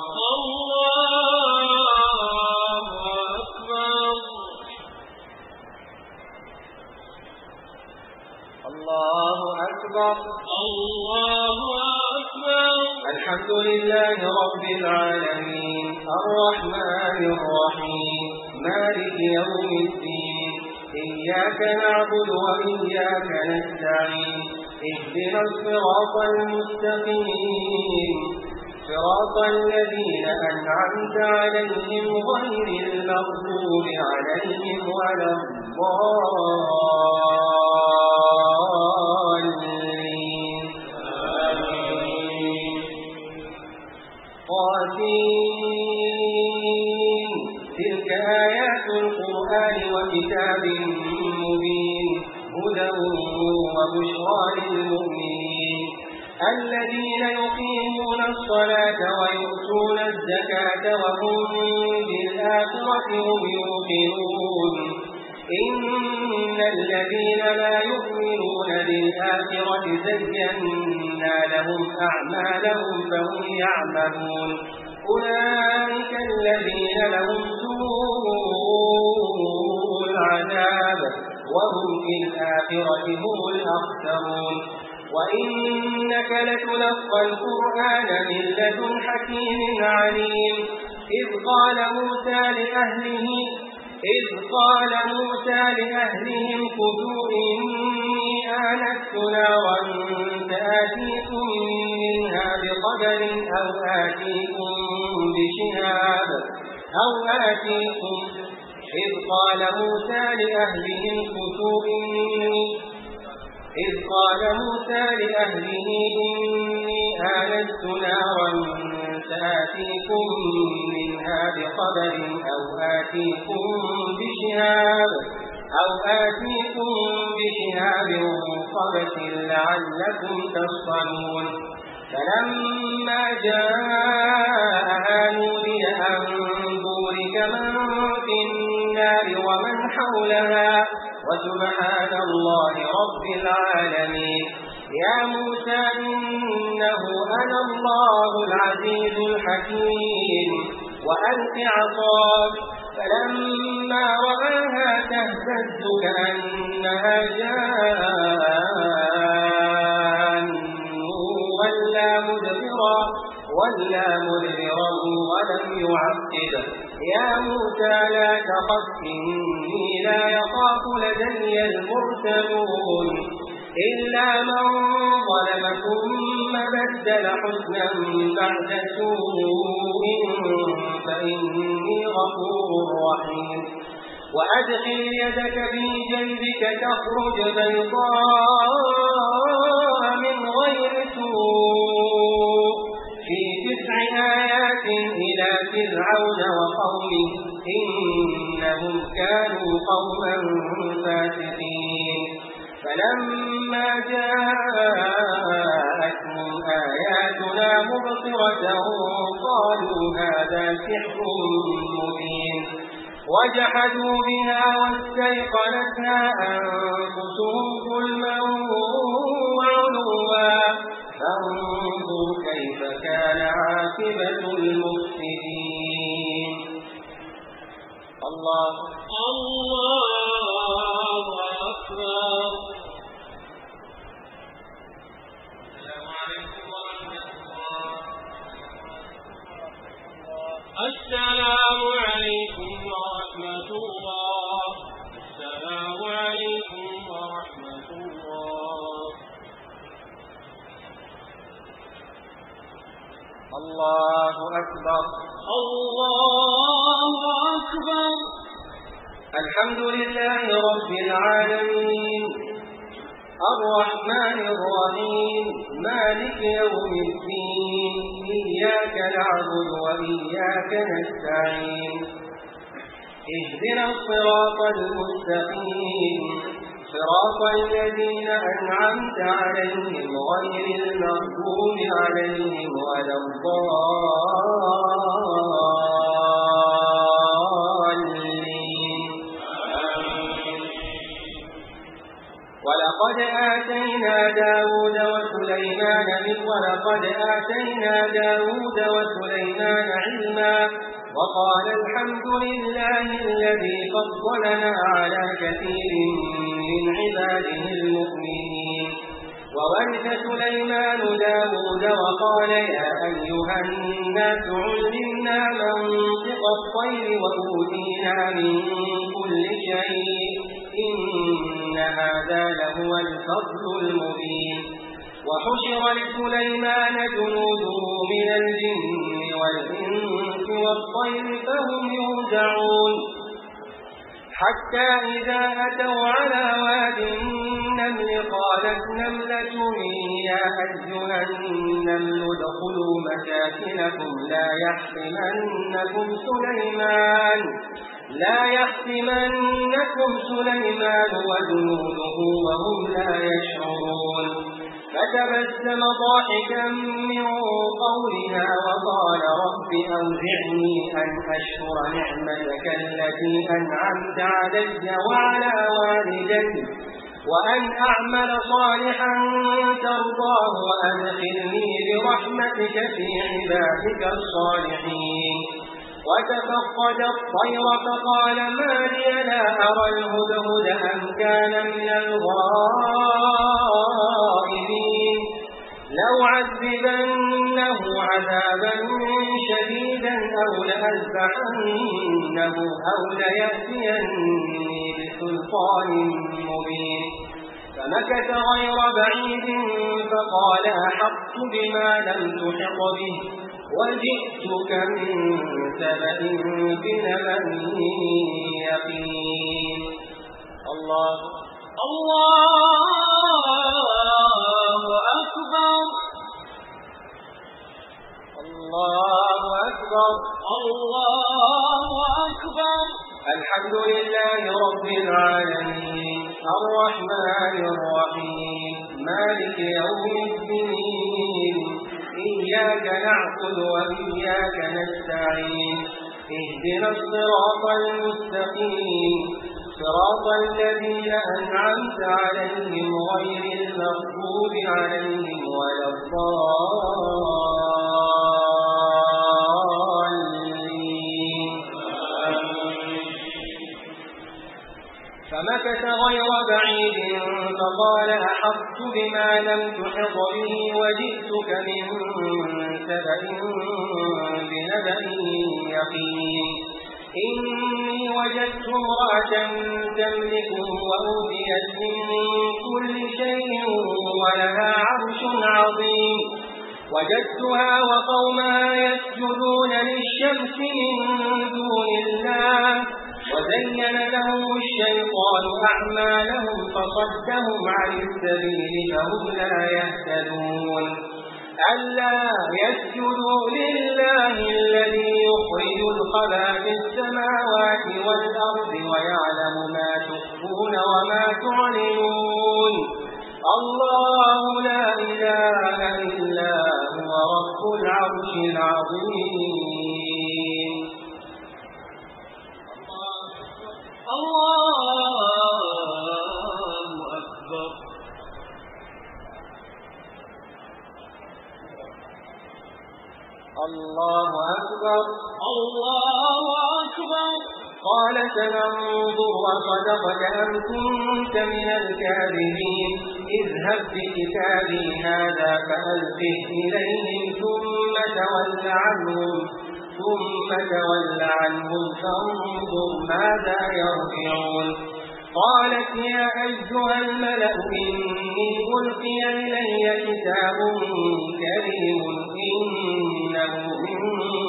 الله أكبر الله أكبر الحمد لله رب العالمين الرحمن الرحيم مالك يوم الدين إياك نعبد وإياك نستعين اهدنا الصراط المستقيم صراط الذين أنعمت عليهم غير المغضوب عليهم ولا الضالين قاسين تلك آيات القرآن وكتاب مبين هدى وبشرى للمؤمنين الذين يقيمون الصلاة ويؤتون الزكاة وهم بالآخرة هم يوقنون إن الذين لا يؤمنون بالآخرة زينا لهم أعمالهم فهم يعملون أولئك الذين لهم سوء العذاب وهم في الآخرة هم الأخسرون وإنك لتلقى القرآن من لدن حكيم عليم إذ قال موسى لأهله إذ قال موسى لأهلهم كثوا إني آنست نارا سآتيكم منها بقدر أو آتيكم بشهاب أو آتيكم إذ قال موسى لأهلهم كثوا إني إذ قال موسى لأهله إني آنست نارا سآتيكم منها بقبر أو آتيكم بشهاب أو آتيكم بشهاب قبس لعلكم تصطلون فلما جاءها نودي أن بورك من في النار ومن حولها وسبحان الله رب العالمين يا موسى إنه أنا الله العزيز الحكيم وألق عصاك فلما رآها تهتز كأنها جان ولا مدبرا ولا مدبرا ولم يعقب يا موسى لا تخف إني لا يخاف لدي المرسلون إلا من ظلم ثم يبدل حسنا بعد سوء فإني غفور رحيم وأدخل يدك في جيبك تخرج بيضاء من غير سوء في تسع آيات إلى فرعون وقومه إنهم كانوا قوما فاسقين فلما جاءتهم آياتنا مبصرة قالوا هذا سحر مبين وجحدوا بها واستيقنتها أنفسهم ظلما وعلوا فانظر كيف كان عاقبة المفسدين. الله الله أكبر. السلام عليكم ورحمة الله. السلام عليكم ورحمة الله. الله أكبر. الله أكبر. الحمد لله رب العالمين الرحمن الرحيم مالك يوم الدين إياك نعبد وإياك نستعين اهدنا الصراط المستقيم صراط الذين أنعمت عليهم غير المغضوب عليهم ولا الضالين. ولقد آتينا داود وسليمان ولقد آتينا داود وسليمان علما وقال الحمد لله الذي فضلنا على كثير من عباده المؤمنين. وورث سليمان داود وقال يا أيها الناس علمنا منطق الطير وأوتينا من كل شيء إن هذا لهو الفضل المبين. وحشر لسليمان جنوده من الجن والإنس والطير فهم يوزعون حتى إذا أتوا على واد النمل قالت نملة يا أيها النمل ادخلوا مساكنكم لا يحطمنكم سليمان لا يحطمنكم سليمان وجنوده وهم لا يشعرون. فتبسم ضاحكا من قولها وقال رب أوزعني أن أشكر نعمتك التي أنعمت علي وعلى والدتي وأن أعمل صالحا ترضاه وأدخلني برحمتك في عبادك الصالحين. وتفقد الطير فقال ما لي لا أرى الهدهد أم كان من الغائبين لو عذبنه عذابا شديدا أو لأذبحنه أو ليأتيني بسلطان مبين. فمكث غير بعيد فقال أحطت بما لم تحط به وجئتك من سبأ بنبأ يقين. الله الله أكبر. الله أكبر. الله أكبر. الحمد لله رب العالمين الرحمن الرحيم مالك يوم الدين إياك نعبد وإياك نستعين اهدنا الصراط المستقيم صراط الذين أنعمت عليهم غير المغضوب عليهم ولا الضالين. فمكث غير بعيد فقال أحطت بما لم تحط به وجئتك من سبأ بنبأ يقين. إني وجدت امرأة تملكهم وأوتيت من كل شيء ولها عرش عظيم وجدتها وقومها يسجدون للشمس من دون الله وزين لهم الشيطان أعمالهم فصدهم عن السبيل فهم لا يهتدون ألا يسجدوا لله الذي يخرج الخبأ في السماوات والأرض ويعلم ما تخفون وما تعلنون الله لا إله إلا هو رب العرش العظيم الله أكبر الله أكبر الله أكبر قال سننظر أصدقت أم كنت من الكاذبين اذهب بكتابي هذا فألقه إليهم ثم تول عنهم ثم تول عنهم فانظر ماذا يرجعون قالت يا أيها الملأ إني ألقي إلي كتاب كريم إنه من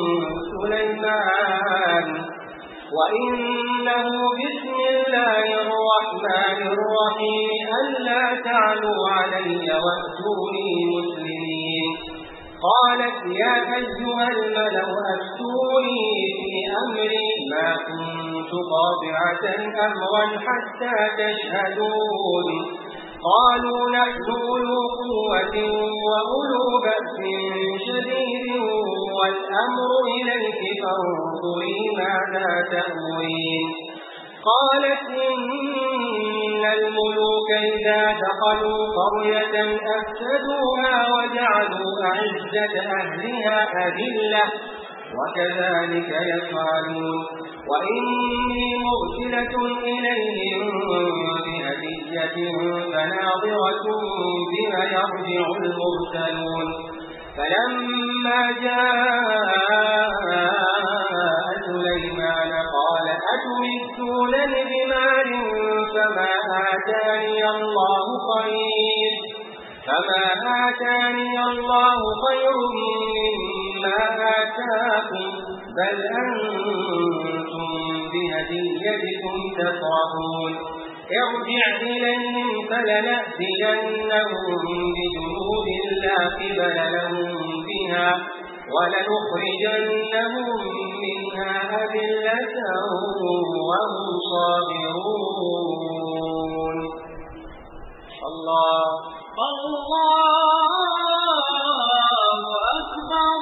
سليمان وإنه بسم الله الرحمن الرحيم ألا تعلوا علي وأتوني مسلمين قالت يا أيها الملأ أفتوني في أمري ما كنت قاطعة أمرا حتى تشهدون قالوا نحن أولو قوة وأولو بأس شديد والأمر إليك فانظري ماذا تأمرين قالت إن الملوك إذا دخلوا قرية أفسدوها وجعلوا أعزة أهلها أذلة وكذلك يفعلون وإني مرسلة إليهم بهدية فناظرة بما يرجع المرسلون فلما جاء سليمان قال أتمدونني بمال فما آتاني الله خير فما آتاني الله خير مما آتاكم بل أنتم بهديتكم تفرحون ارجع إليهم فلنأتينهم بجنود لا قبل لهم بها ولنخرجنهم منها أذلة وهم صاغرون الله الله أكبر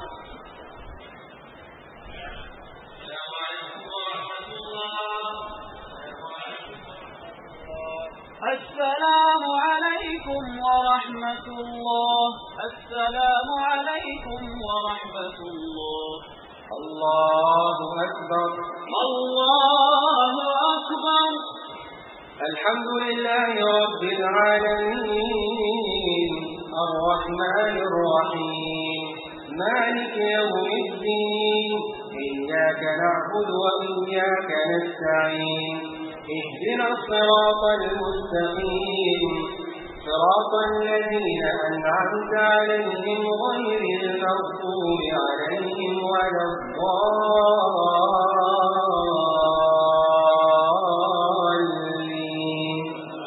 السلام عليكم ورحمة الله السلام عليكم ورحمة الله الله أكبر الله أكبر الحمد لله رب العالمين الرحمن الرحيم مالك يوم الدين إياك نعبد وإياك نستعين اهدنا الصراط المستقيم صراط الذين أنعمت عليهم غير المغضوب عليهم ولا الضالين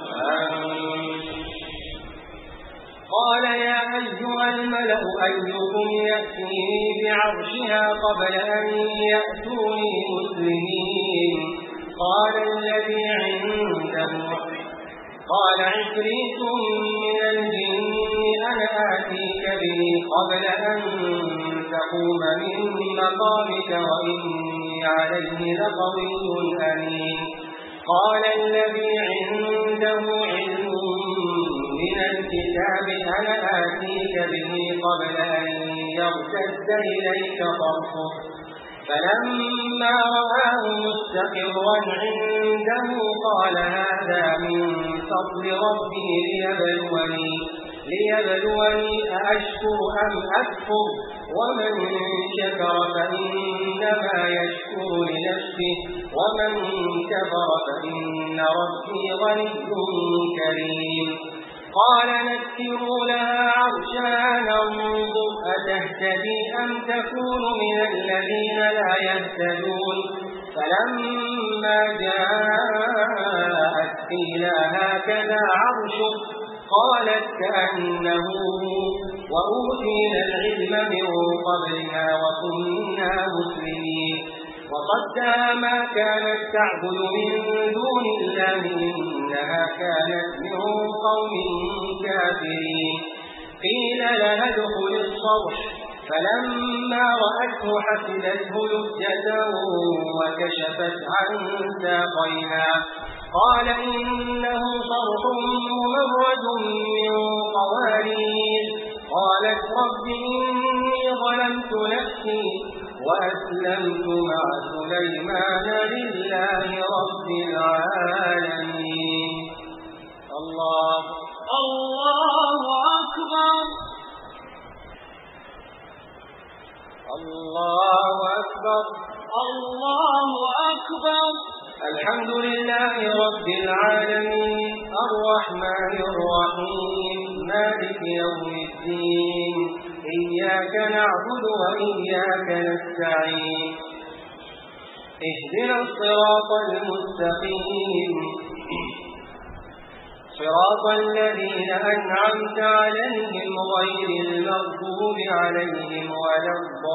قال يا أيها الملأ أيكم يأتيني بعرشها قبل أن يأتوني مسلمين قال الذي عنده قال عفريت من الجن أنا آتيك به قبل أن تقوم من مقامك وإني عليه لقوي أمين قال الذي عنده علم من الكتاب أنا آتيك به قبل أن يرتد إليك طرفك فلما رآه مستقرا عنده قال هذا من فضل ربي ليبلوني ليبلوني أأشكر أم أكفر ومن شكر فإنما يشكر لنفسه ومن كفر فإن ربي غني كريم قال نكروا لها عرشها ننظر أتهتدي أم تكون من الذين لا يهتدون فلما جاءت قيل هكذا عرشك قالت كأنه وأوتينا العلم من قبلها وكنا مسلمين وصدها ما كانت تعبد من دون الله إنها كانت من قوم كافرين قيل لها ادخل الصرح فلما رأته حسبته لجة وكشفت عن ساقيها قال إنه صرح ممرد من قوارير قالت رب إني ظلمت نفسي وأسلمت مع سليمان لله رب العالمين. الله الله أكبر الله أكبر الله أكبر. الحمد لله رب العالمين الرحمن الرحيم مالك يوم الدين إياك نعبد وإياك نستعين اهدنا الصراط المستقيم صراط الذين أنعمت عليهم غير المغضوب عليهم ولا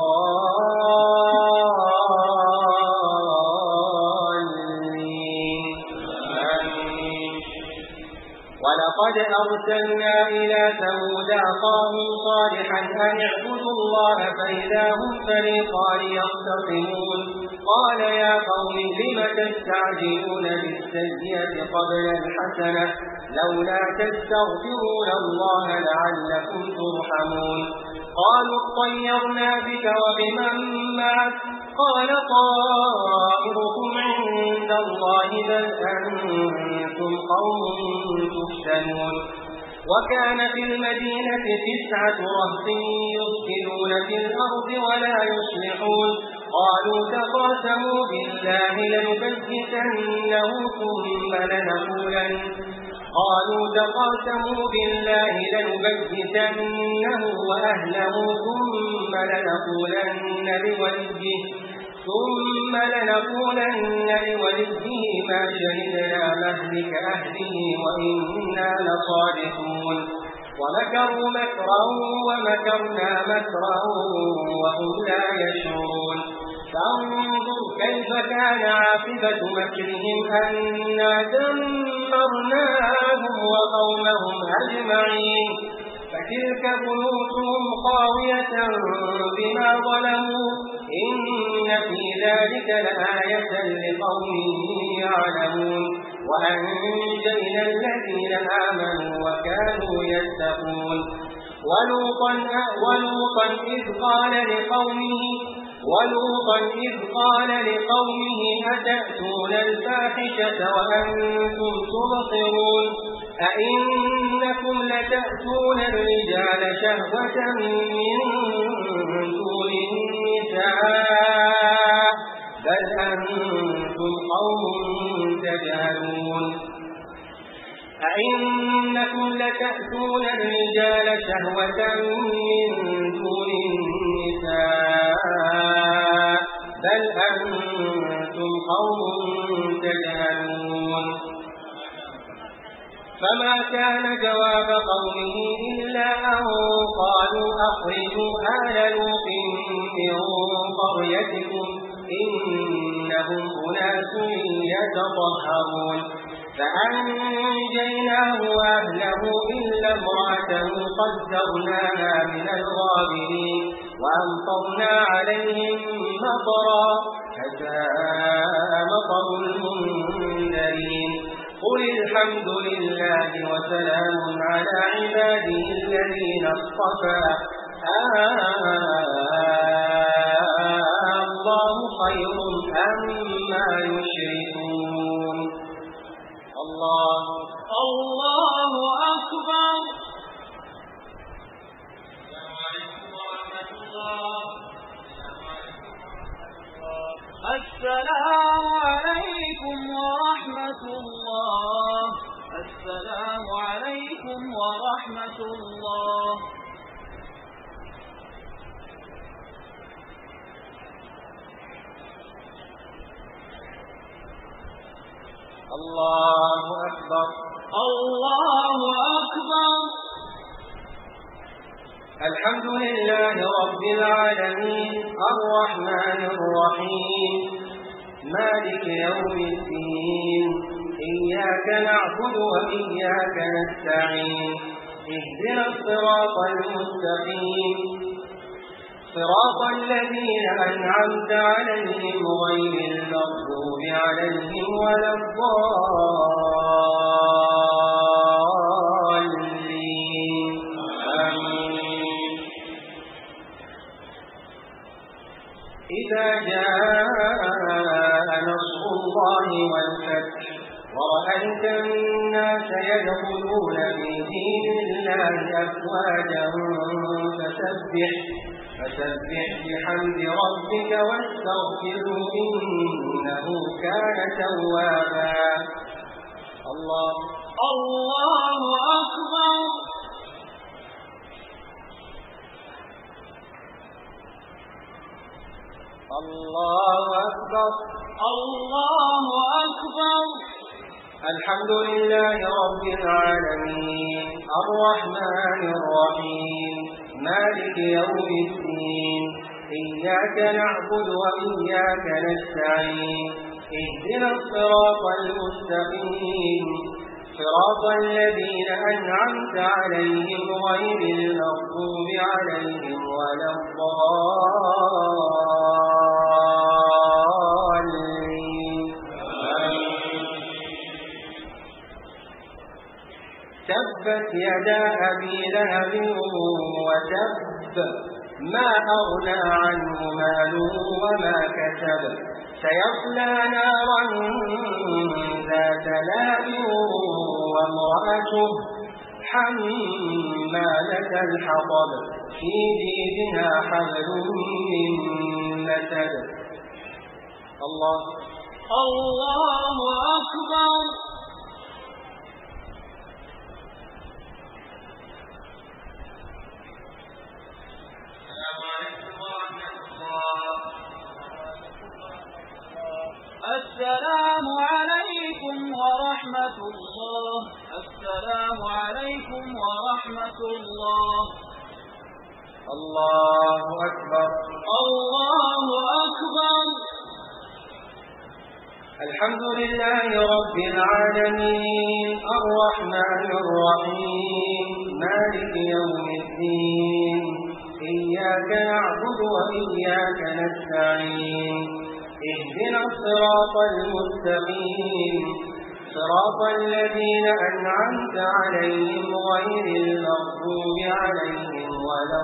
الضالين آمين. ولقد أرسلنا إلى ثمود أخاهم صالحا أن اعبدوا الله فإذا هم فريقان يختصمون قال يا قوم لم تستعجلون بالسيئة قبل الحسنة لولا تستغفرون الله لعلكم ترحمون قالوا اطيرنا بك وبمن معك قال طائركم عند الله بل أنتم قوم تفتنون وكان في المدينة تسعة رهط يفسدون في الأرض ولا يصلحون قالوا تقاسموا بالله لنبيتنه ثم لنقولن قالوا تقاسموا بالله لنبيتنه وأهله ثم لنقولن لوليه ثم لنقولن لوليه ما شهدنا مهلك أهله وإنا لصادقون ومكروا مكرا ومكرنا مكرا وهم لا يشعرون فانظر كيف كان عاقبة مكرهم أنا دمرناهم وقومهم أجمعين فتلك بيوتهم خاوية بما ظلموا إن في ذلك لآية لقوم يعلمون وأنجينا الذين آمنوا وكانوا يتقون ولوطا ولوطا إذ قال لقومه ولوطا إذ قال لقومه أتأتون الفاحشة وأنتم تبصرون أئنكم لتأتون الرجال شهوة من دون النساء بل أنتم قوم تجهلون أئنكم لتأتون الرجال شهوة من دون النساء بل أنتم قوم تجهلون فما كان جواب قومه إلا أن قالوا أخرجوا آل لوط من قريتكم إنهم أناس يتطهرون فأنجيناه وأهله إلا امرأته قدرناها من الغابرين وأمطرنا عليهم مطرا فساء مطر المنذرين قل الحمد لله وسلام على عباده الذين اصطفى الله خير أما يشركون. الله الله أكبر. السلام عليكم ورحمة الله. السلام عليكم ورحمة الله. ورحمة الله. الله أكبر. الله أكبر. الحمد لله رب العالمين الرحمن الرحيم مالك يوم الدين إياك نعبد وإياك نستعين اهدنا الصراط المستقيم صراط الذين أنعمت عليهم غير المغضوب عليهم ولا الضالين آمين. إذا جاء نصر الله والفتح ورأيت الناس يدخلون في دين الله أفواجا فسبح فسبح بحمد ربك واستغفره إنه كان توابا. الله الله أكبر. الله أكبر. الله أكبر. الحمد لله رب العالمين الرحمن الرحيم مالك يوم الدين إياك نعبد وإياك نستعين اهدنا الصراط المستقيم صراط الذين أنعمت عليهم غير المغضوب عليهم ولا الضالين. تبت يدا أبي لهب وتب ما أغنى عنه ماله وما كسب سيصلى نارا ذات لهب وامرأته حمالة الحطب في جيدها حبل من مسد. الله الله أكبر. السلام عليكم ورحمة الله. السلام عليكم ورحمة الله. الله أكبر. الله أكبر. الحمد لله رب العالمين الرحمن الرحيم مالك يوم الدين إياك نعبد وإياك نستعين اهدنا الصراط المستقيم صراط الذين أنعمت عليهم غير المغضوب عليهم ولا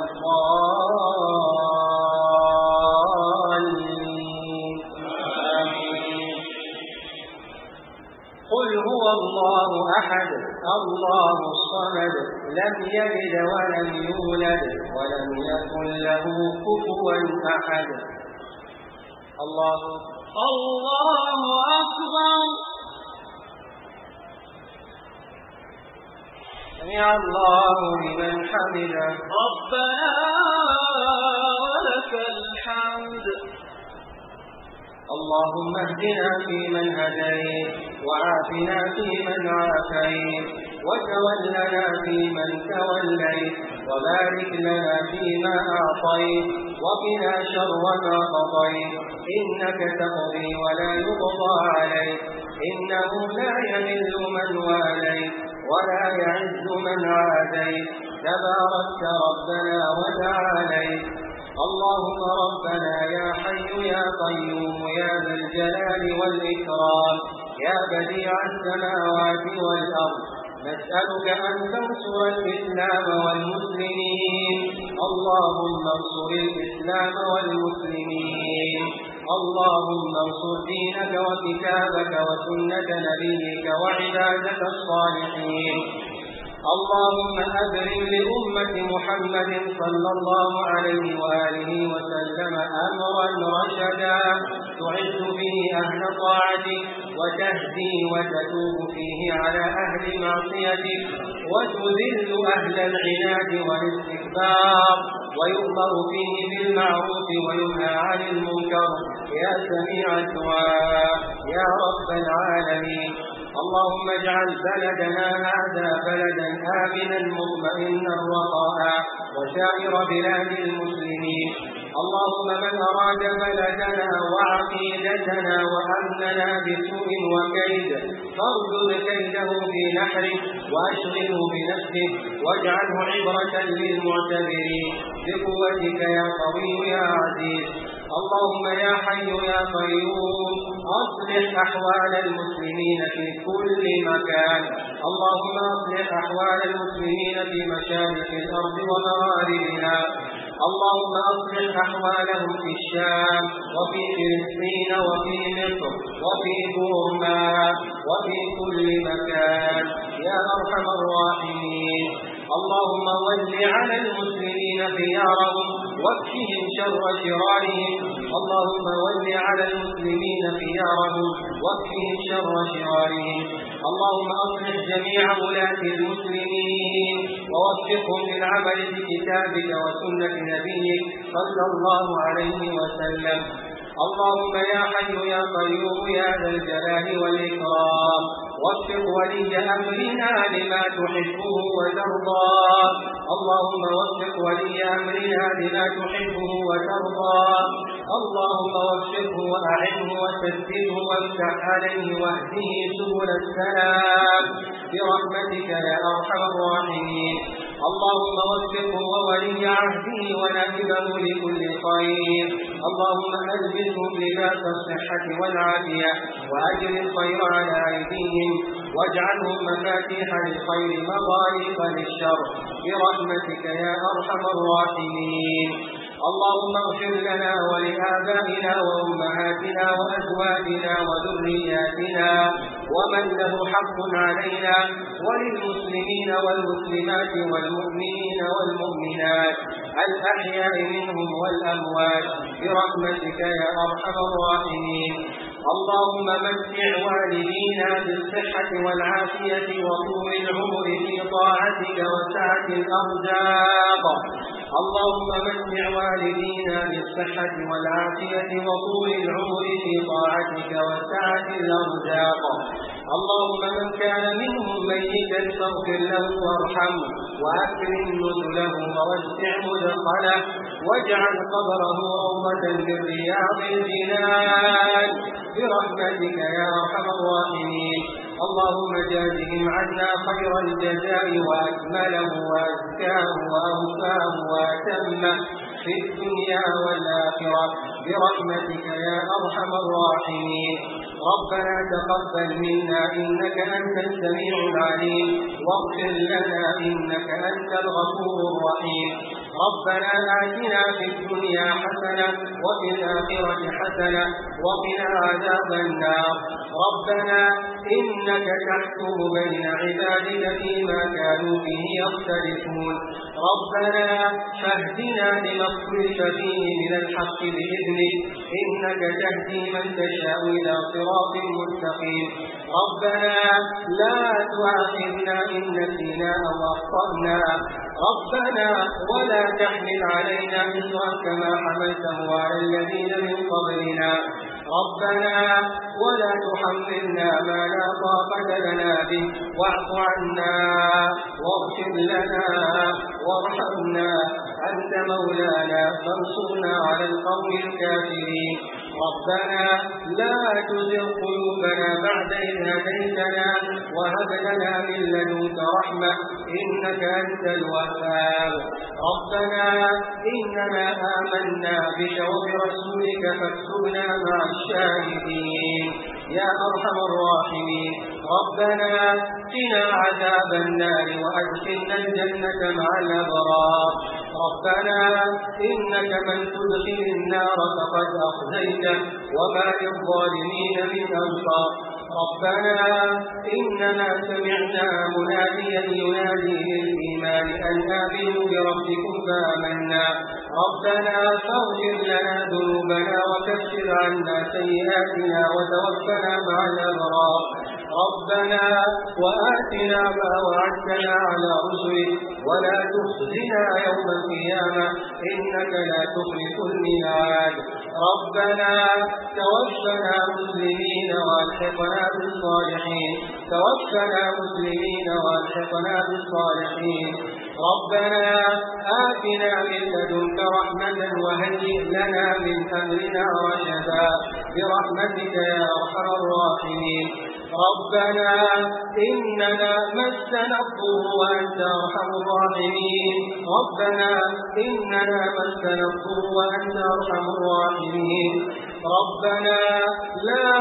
الضالين آمين. قل هو الله أحد الله الصمد لم يلد ولم يولد ولم يكن له كفوا أحد. الله الله أكبر. سمع الله لمن حمده ربنا ولك الحمد. اللهم اهدنا فيمن هديت وعافنا فيمن عافيت وتولنا فيمن توليت وبارك لنا فيما أعطيت وقنا شر ما قضيت إنك تقضي ولا يقضى عليك إنه لا يذل من واليت ولا يعز من عاديت تباركت ربنا وتعاليت. اللهم ربنا يا حي يا قيوم يا ذا الجلال والإكرام يا بديع السماوات والأرض نسألك أن تنصر الإسلام والمسلمين. اللهم انصر الإسلام والمسلمين. اللهم انصر دينك وكتابك وسنة نبيك وعبادك الصالحين. اللهم أبرم لأمة محمد صلى الله عليه وآله وسلم أمرا رشدا تعز به أهل طاعتك وتهدي وتتوب فيه على أهل معصيتك وتذل أهل العناد والاستكبار ويؤمر فيه بالمعروف وينهى عن المنكر يا سميع الدعاء يا رب العالمين. اللهم اجعل بلدنا هذا بلدا آمنا مطمئنا رخاء وسائر بلاد المسلمين. اللهم من أراد بلدنا وعقيدتنا وأمننا بسوء وكيد فاردد كيده في نحره وأشغله بنفسه واجعله عبرة للمعتبرين بقوتك يا قوي يا عزيز. اللهم يا حي يا قيوم أصلح أحوال المسلمين في كل مكان. اللهم أصلح أحوال المسلمين في مشارق الأرض ومغاربها. اللهم أصلح أحوالهم في الشام وفي فلسطين وفي مصر وفي بورما وفي كل مكان يا أرحم الراحمين. اللهم ول على المسلمين خيارهم واكفهم شر شرارهم. اللهم ول على المسلمين خيارهم واكفهم شر شرارهم. اللهم أصلح جميع ولاة المسلمين ووفقهم للعمل بكتابك وسنة نبيك صلى الله عليه وسلم. اللهم يا حي يا قيوم يا ذا الجلال والإكرام وفق ولي أمرنا لما تحبه وترضاه. اللهم وفق ولي أمرنا لما تحبه وترضاه. اللهم وفقه وأعنه وسدده وافتح عليه واهده سبل السلام برحمتك يا أرحم الراحمين. اللهم وفقه وولي عهده ونائبه لكل خير. اللهم ألبسهم لباس الصحة والعافية وأجر الخير على أيديهم واجعلهم مفاتيح للخير مغاليق للشر برحمتك يا أرحم الراحمين. اللهم اغفر لنا ولآبائنا وأمهاتنا وأزواجنا وذرياتنا ومن له حق علينا وللمسلمين والمسلمات والمؤمنين والمؤمنات الأحياء منهم والأموات برحمتك يا أرحم الراحمين. اللهم متع والدينا بالصحة والعافية وطول العمر في طاعتك وسعة الأرزاق. اللهم متع والدينا بالصحة والعافية وطول العمر في طاعتك وسعة الأرزاق. اللهم من كان منهم ميتا فاغفر له وارحمه وأكرم نزله ووسع مدخله واجعل قبره روضة من رياض الجنان برحمتك يا أرحم الراحمين. اللهم جازهم عنا خير الجزاء وأكمله وأزكاه وأوفاه وأتمه في الدنيا والآخرة برحمتك يا أرحم الراحمين. ربنا تقبل منا إنك أنت السميع العليم واغفر لنا إنك أنت الغفور الرحيم. ربنا آتنا في الدنيا حسنة وفي الآخرة حسنة وقنا عذاب النار. ربنا إنك تحكم بين عبادك فيما كانوا فيه يختلفون. ربنا فاهدنا لما اختلف فيه من الحق بإذنك إنك تهدي من تشاء إلى صراط مستقيم. ربنا لا تؤاخذنا إن نسينا أو أخطأنا. ربنا ولا تحمل علينا إصرا كما حملته على الذين من قبلنا. ربنا ولا تحملنا ما لا طاقة لنا به واعف عنا واغفر لنا وارحمنا أنت مولانا فانصرنا على القوم الكافرين. ربنا لا تزغ قلوبنا بعد إذ هديتنا وهب لنا من لدنك رحمة إنك أنت الوهاب. ربنا إننا آمنا بك وبرسولك فاكتبنا مع الشاهدين يا أرحم الراحمين. ربنا قنا عذاب النار وأدخلنا الجنة مع الأبرار. ربنا إنك من تدخل النار فقد أخزيته وما للظالمين من أنصار. ربنا إننا سمعنا مناديا ينادي للإيمان أن آمنوا بربكم فآمنا ربنا فاغفر لنا ذنوبنا وكفر عنا سيئاتنا وتوفنا مع الأبرار ربنا وآتنا ما وعدتنا على رسلك ولا تخزنا يوم القيامة إنك لا تخلف الميعاد ربنا توفنا مسلمين والحقنا بالصالحين توفنا مسلمين والحقنا بالصالحين ربنا آتنا من لدنك رحمة وهيئ لنا من أمرنا رشدا برحمتك يا أرحم الراحمين ربنا إننا مسنا الضر وأنت أرحم الراحمين ربنا إننا مسنا الضر وأنت أرحم الراحمين ربنا لا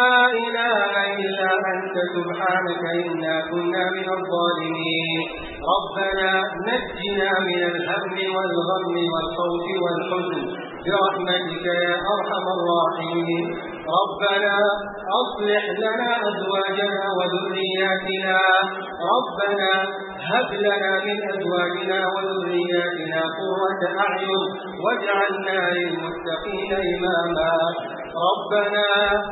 إله إلا أنت سبحانك إنا كنا من الظالمين ربنا نجنا من الهم والغم والخوف والحزن برحمتك يا أرحم الراحمين ربنا أصلح لنا أزواجنا وذرياتنا ربنا هب لنا من أزواجنا وذرياتنا قرة أعين واجعلنا للمتقين إماما ربنا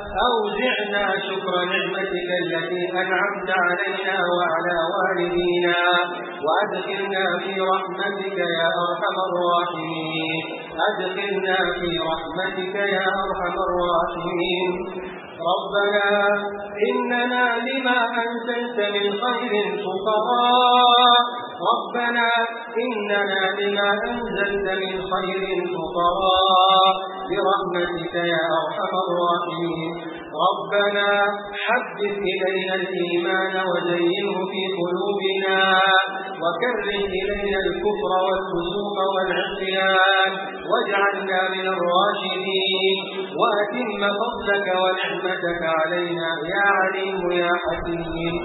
أوزعنا شكر نعمتك التي أنعمت علينا وعلى والدينا وأدخلنا في رحمتك يا أرحم الراحمين أدخلنا في رحمتك يا أرحم الراحمين ربنا إننا لما أنزلت من خير فقراء ربنا إننا لما أنزلت من خير فقراء برحمتك يا أرحم الراحمين ربنا حبب إلينا الإيمان وزينه في قلوبنا وكره إلينا الكفر والفسوق والعصيان واجعلنا من الراشدين وأتم فضلك ونعمتك علينا يا عليم يا حكيم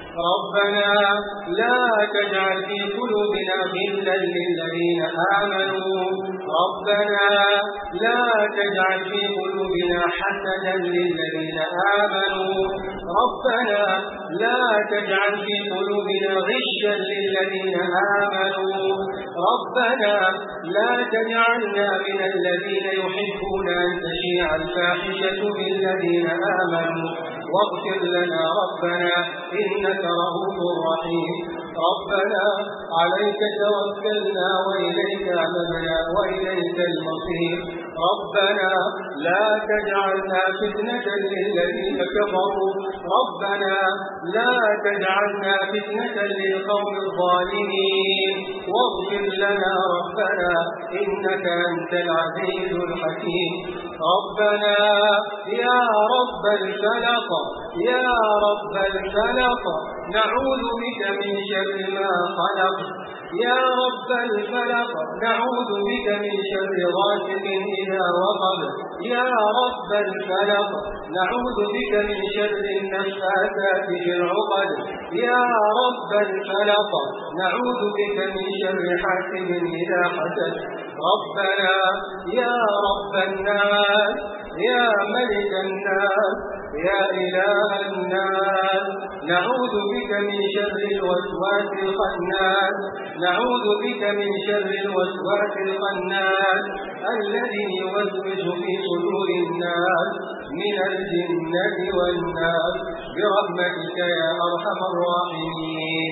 ربنا لا تجعل في قلوبنا غلا للذين آمنوا ربنا لا تجعل في قلوبنا حسدا للذين آمنوا ربنا لا تجعل في قلوبنا غشا للذين آمنوا ربنا لا تجعلنا من الذين يحبون أن تشيع الفاحشة بالذين آمنوا واغفر لنا ربنا إنك رؤوف رحيم ربنا عليك توكلنا وإليك أنبنا وإليك المصير ربنا لا تجعلنا فتنة للذين كفروا ربنا لا تجعلنا فتنة للقوم الظالمين واغفر لنا ربنا إنك أنت العزيز الحكيم ربنا يا رب الفلق يا رب الفلق نعوذ بك من شر ما خلق يا رب الفلق نعوذ بك من شر غاسق إذا وقب يا رب الفلق نعوذ بك من شر النفاثات في العقد يا رب الفلق نعوذ بك من شر حاسد إذا حسد ربنا يا رب الناس يا ملك الناس يا إله الناس نعوذ بك من شر الوسواس الخناس نعوذ بك من شر الوسواس الخناس الذي يوسوس في صدور الناس من الجنة والناس برحمتك يا أرحم الراحمين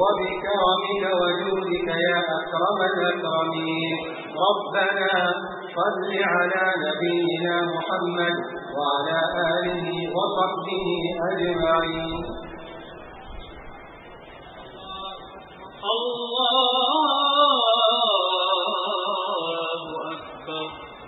وبكرمك وجودك يا أكرم الأكرمين ربنا صل على نبينا محمد وعلى آله وصحبه أجمعين الله أكبر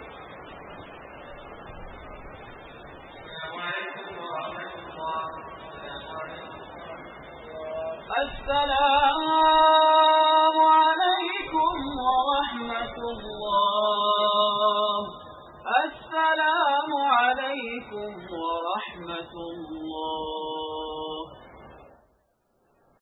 السلام عليكم ورحمة الله السلام عليكم ورحمة الله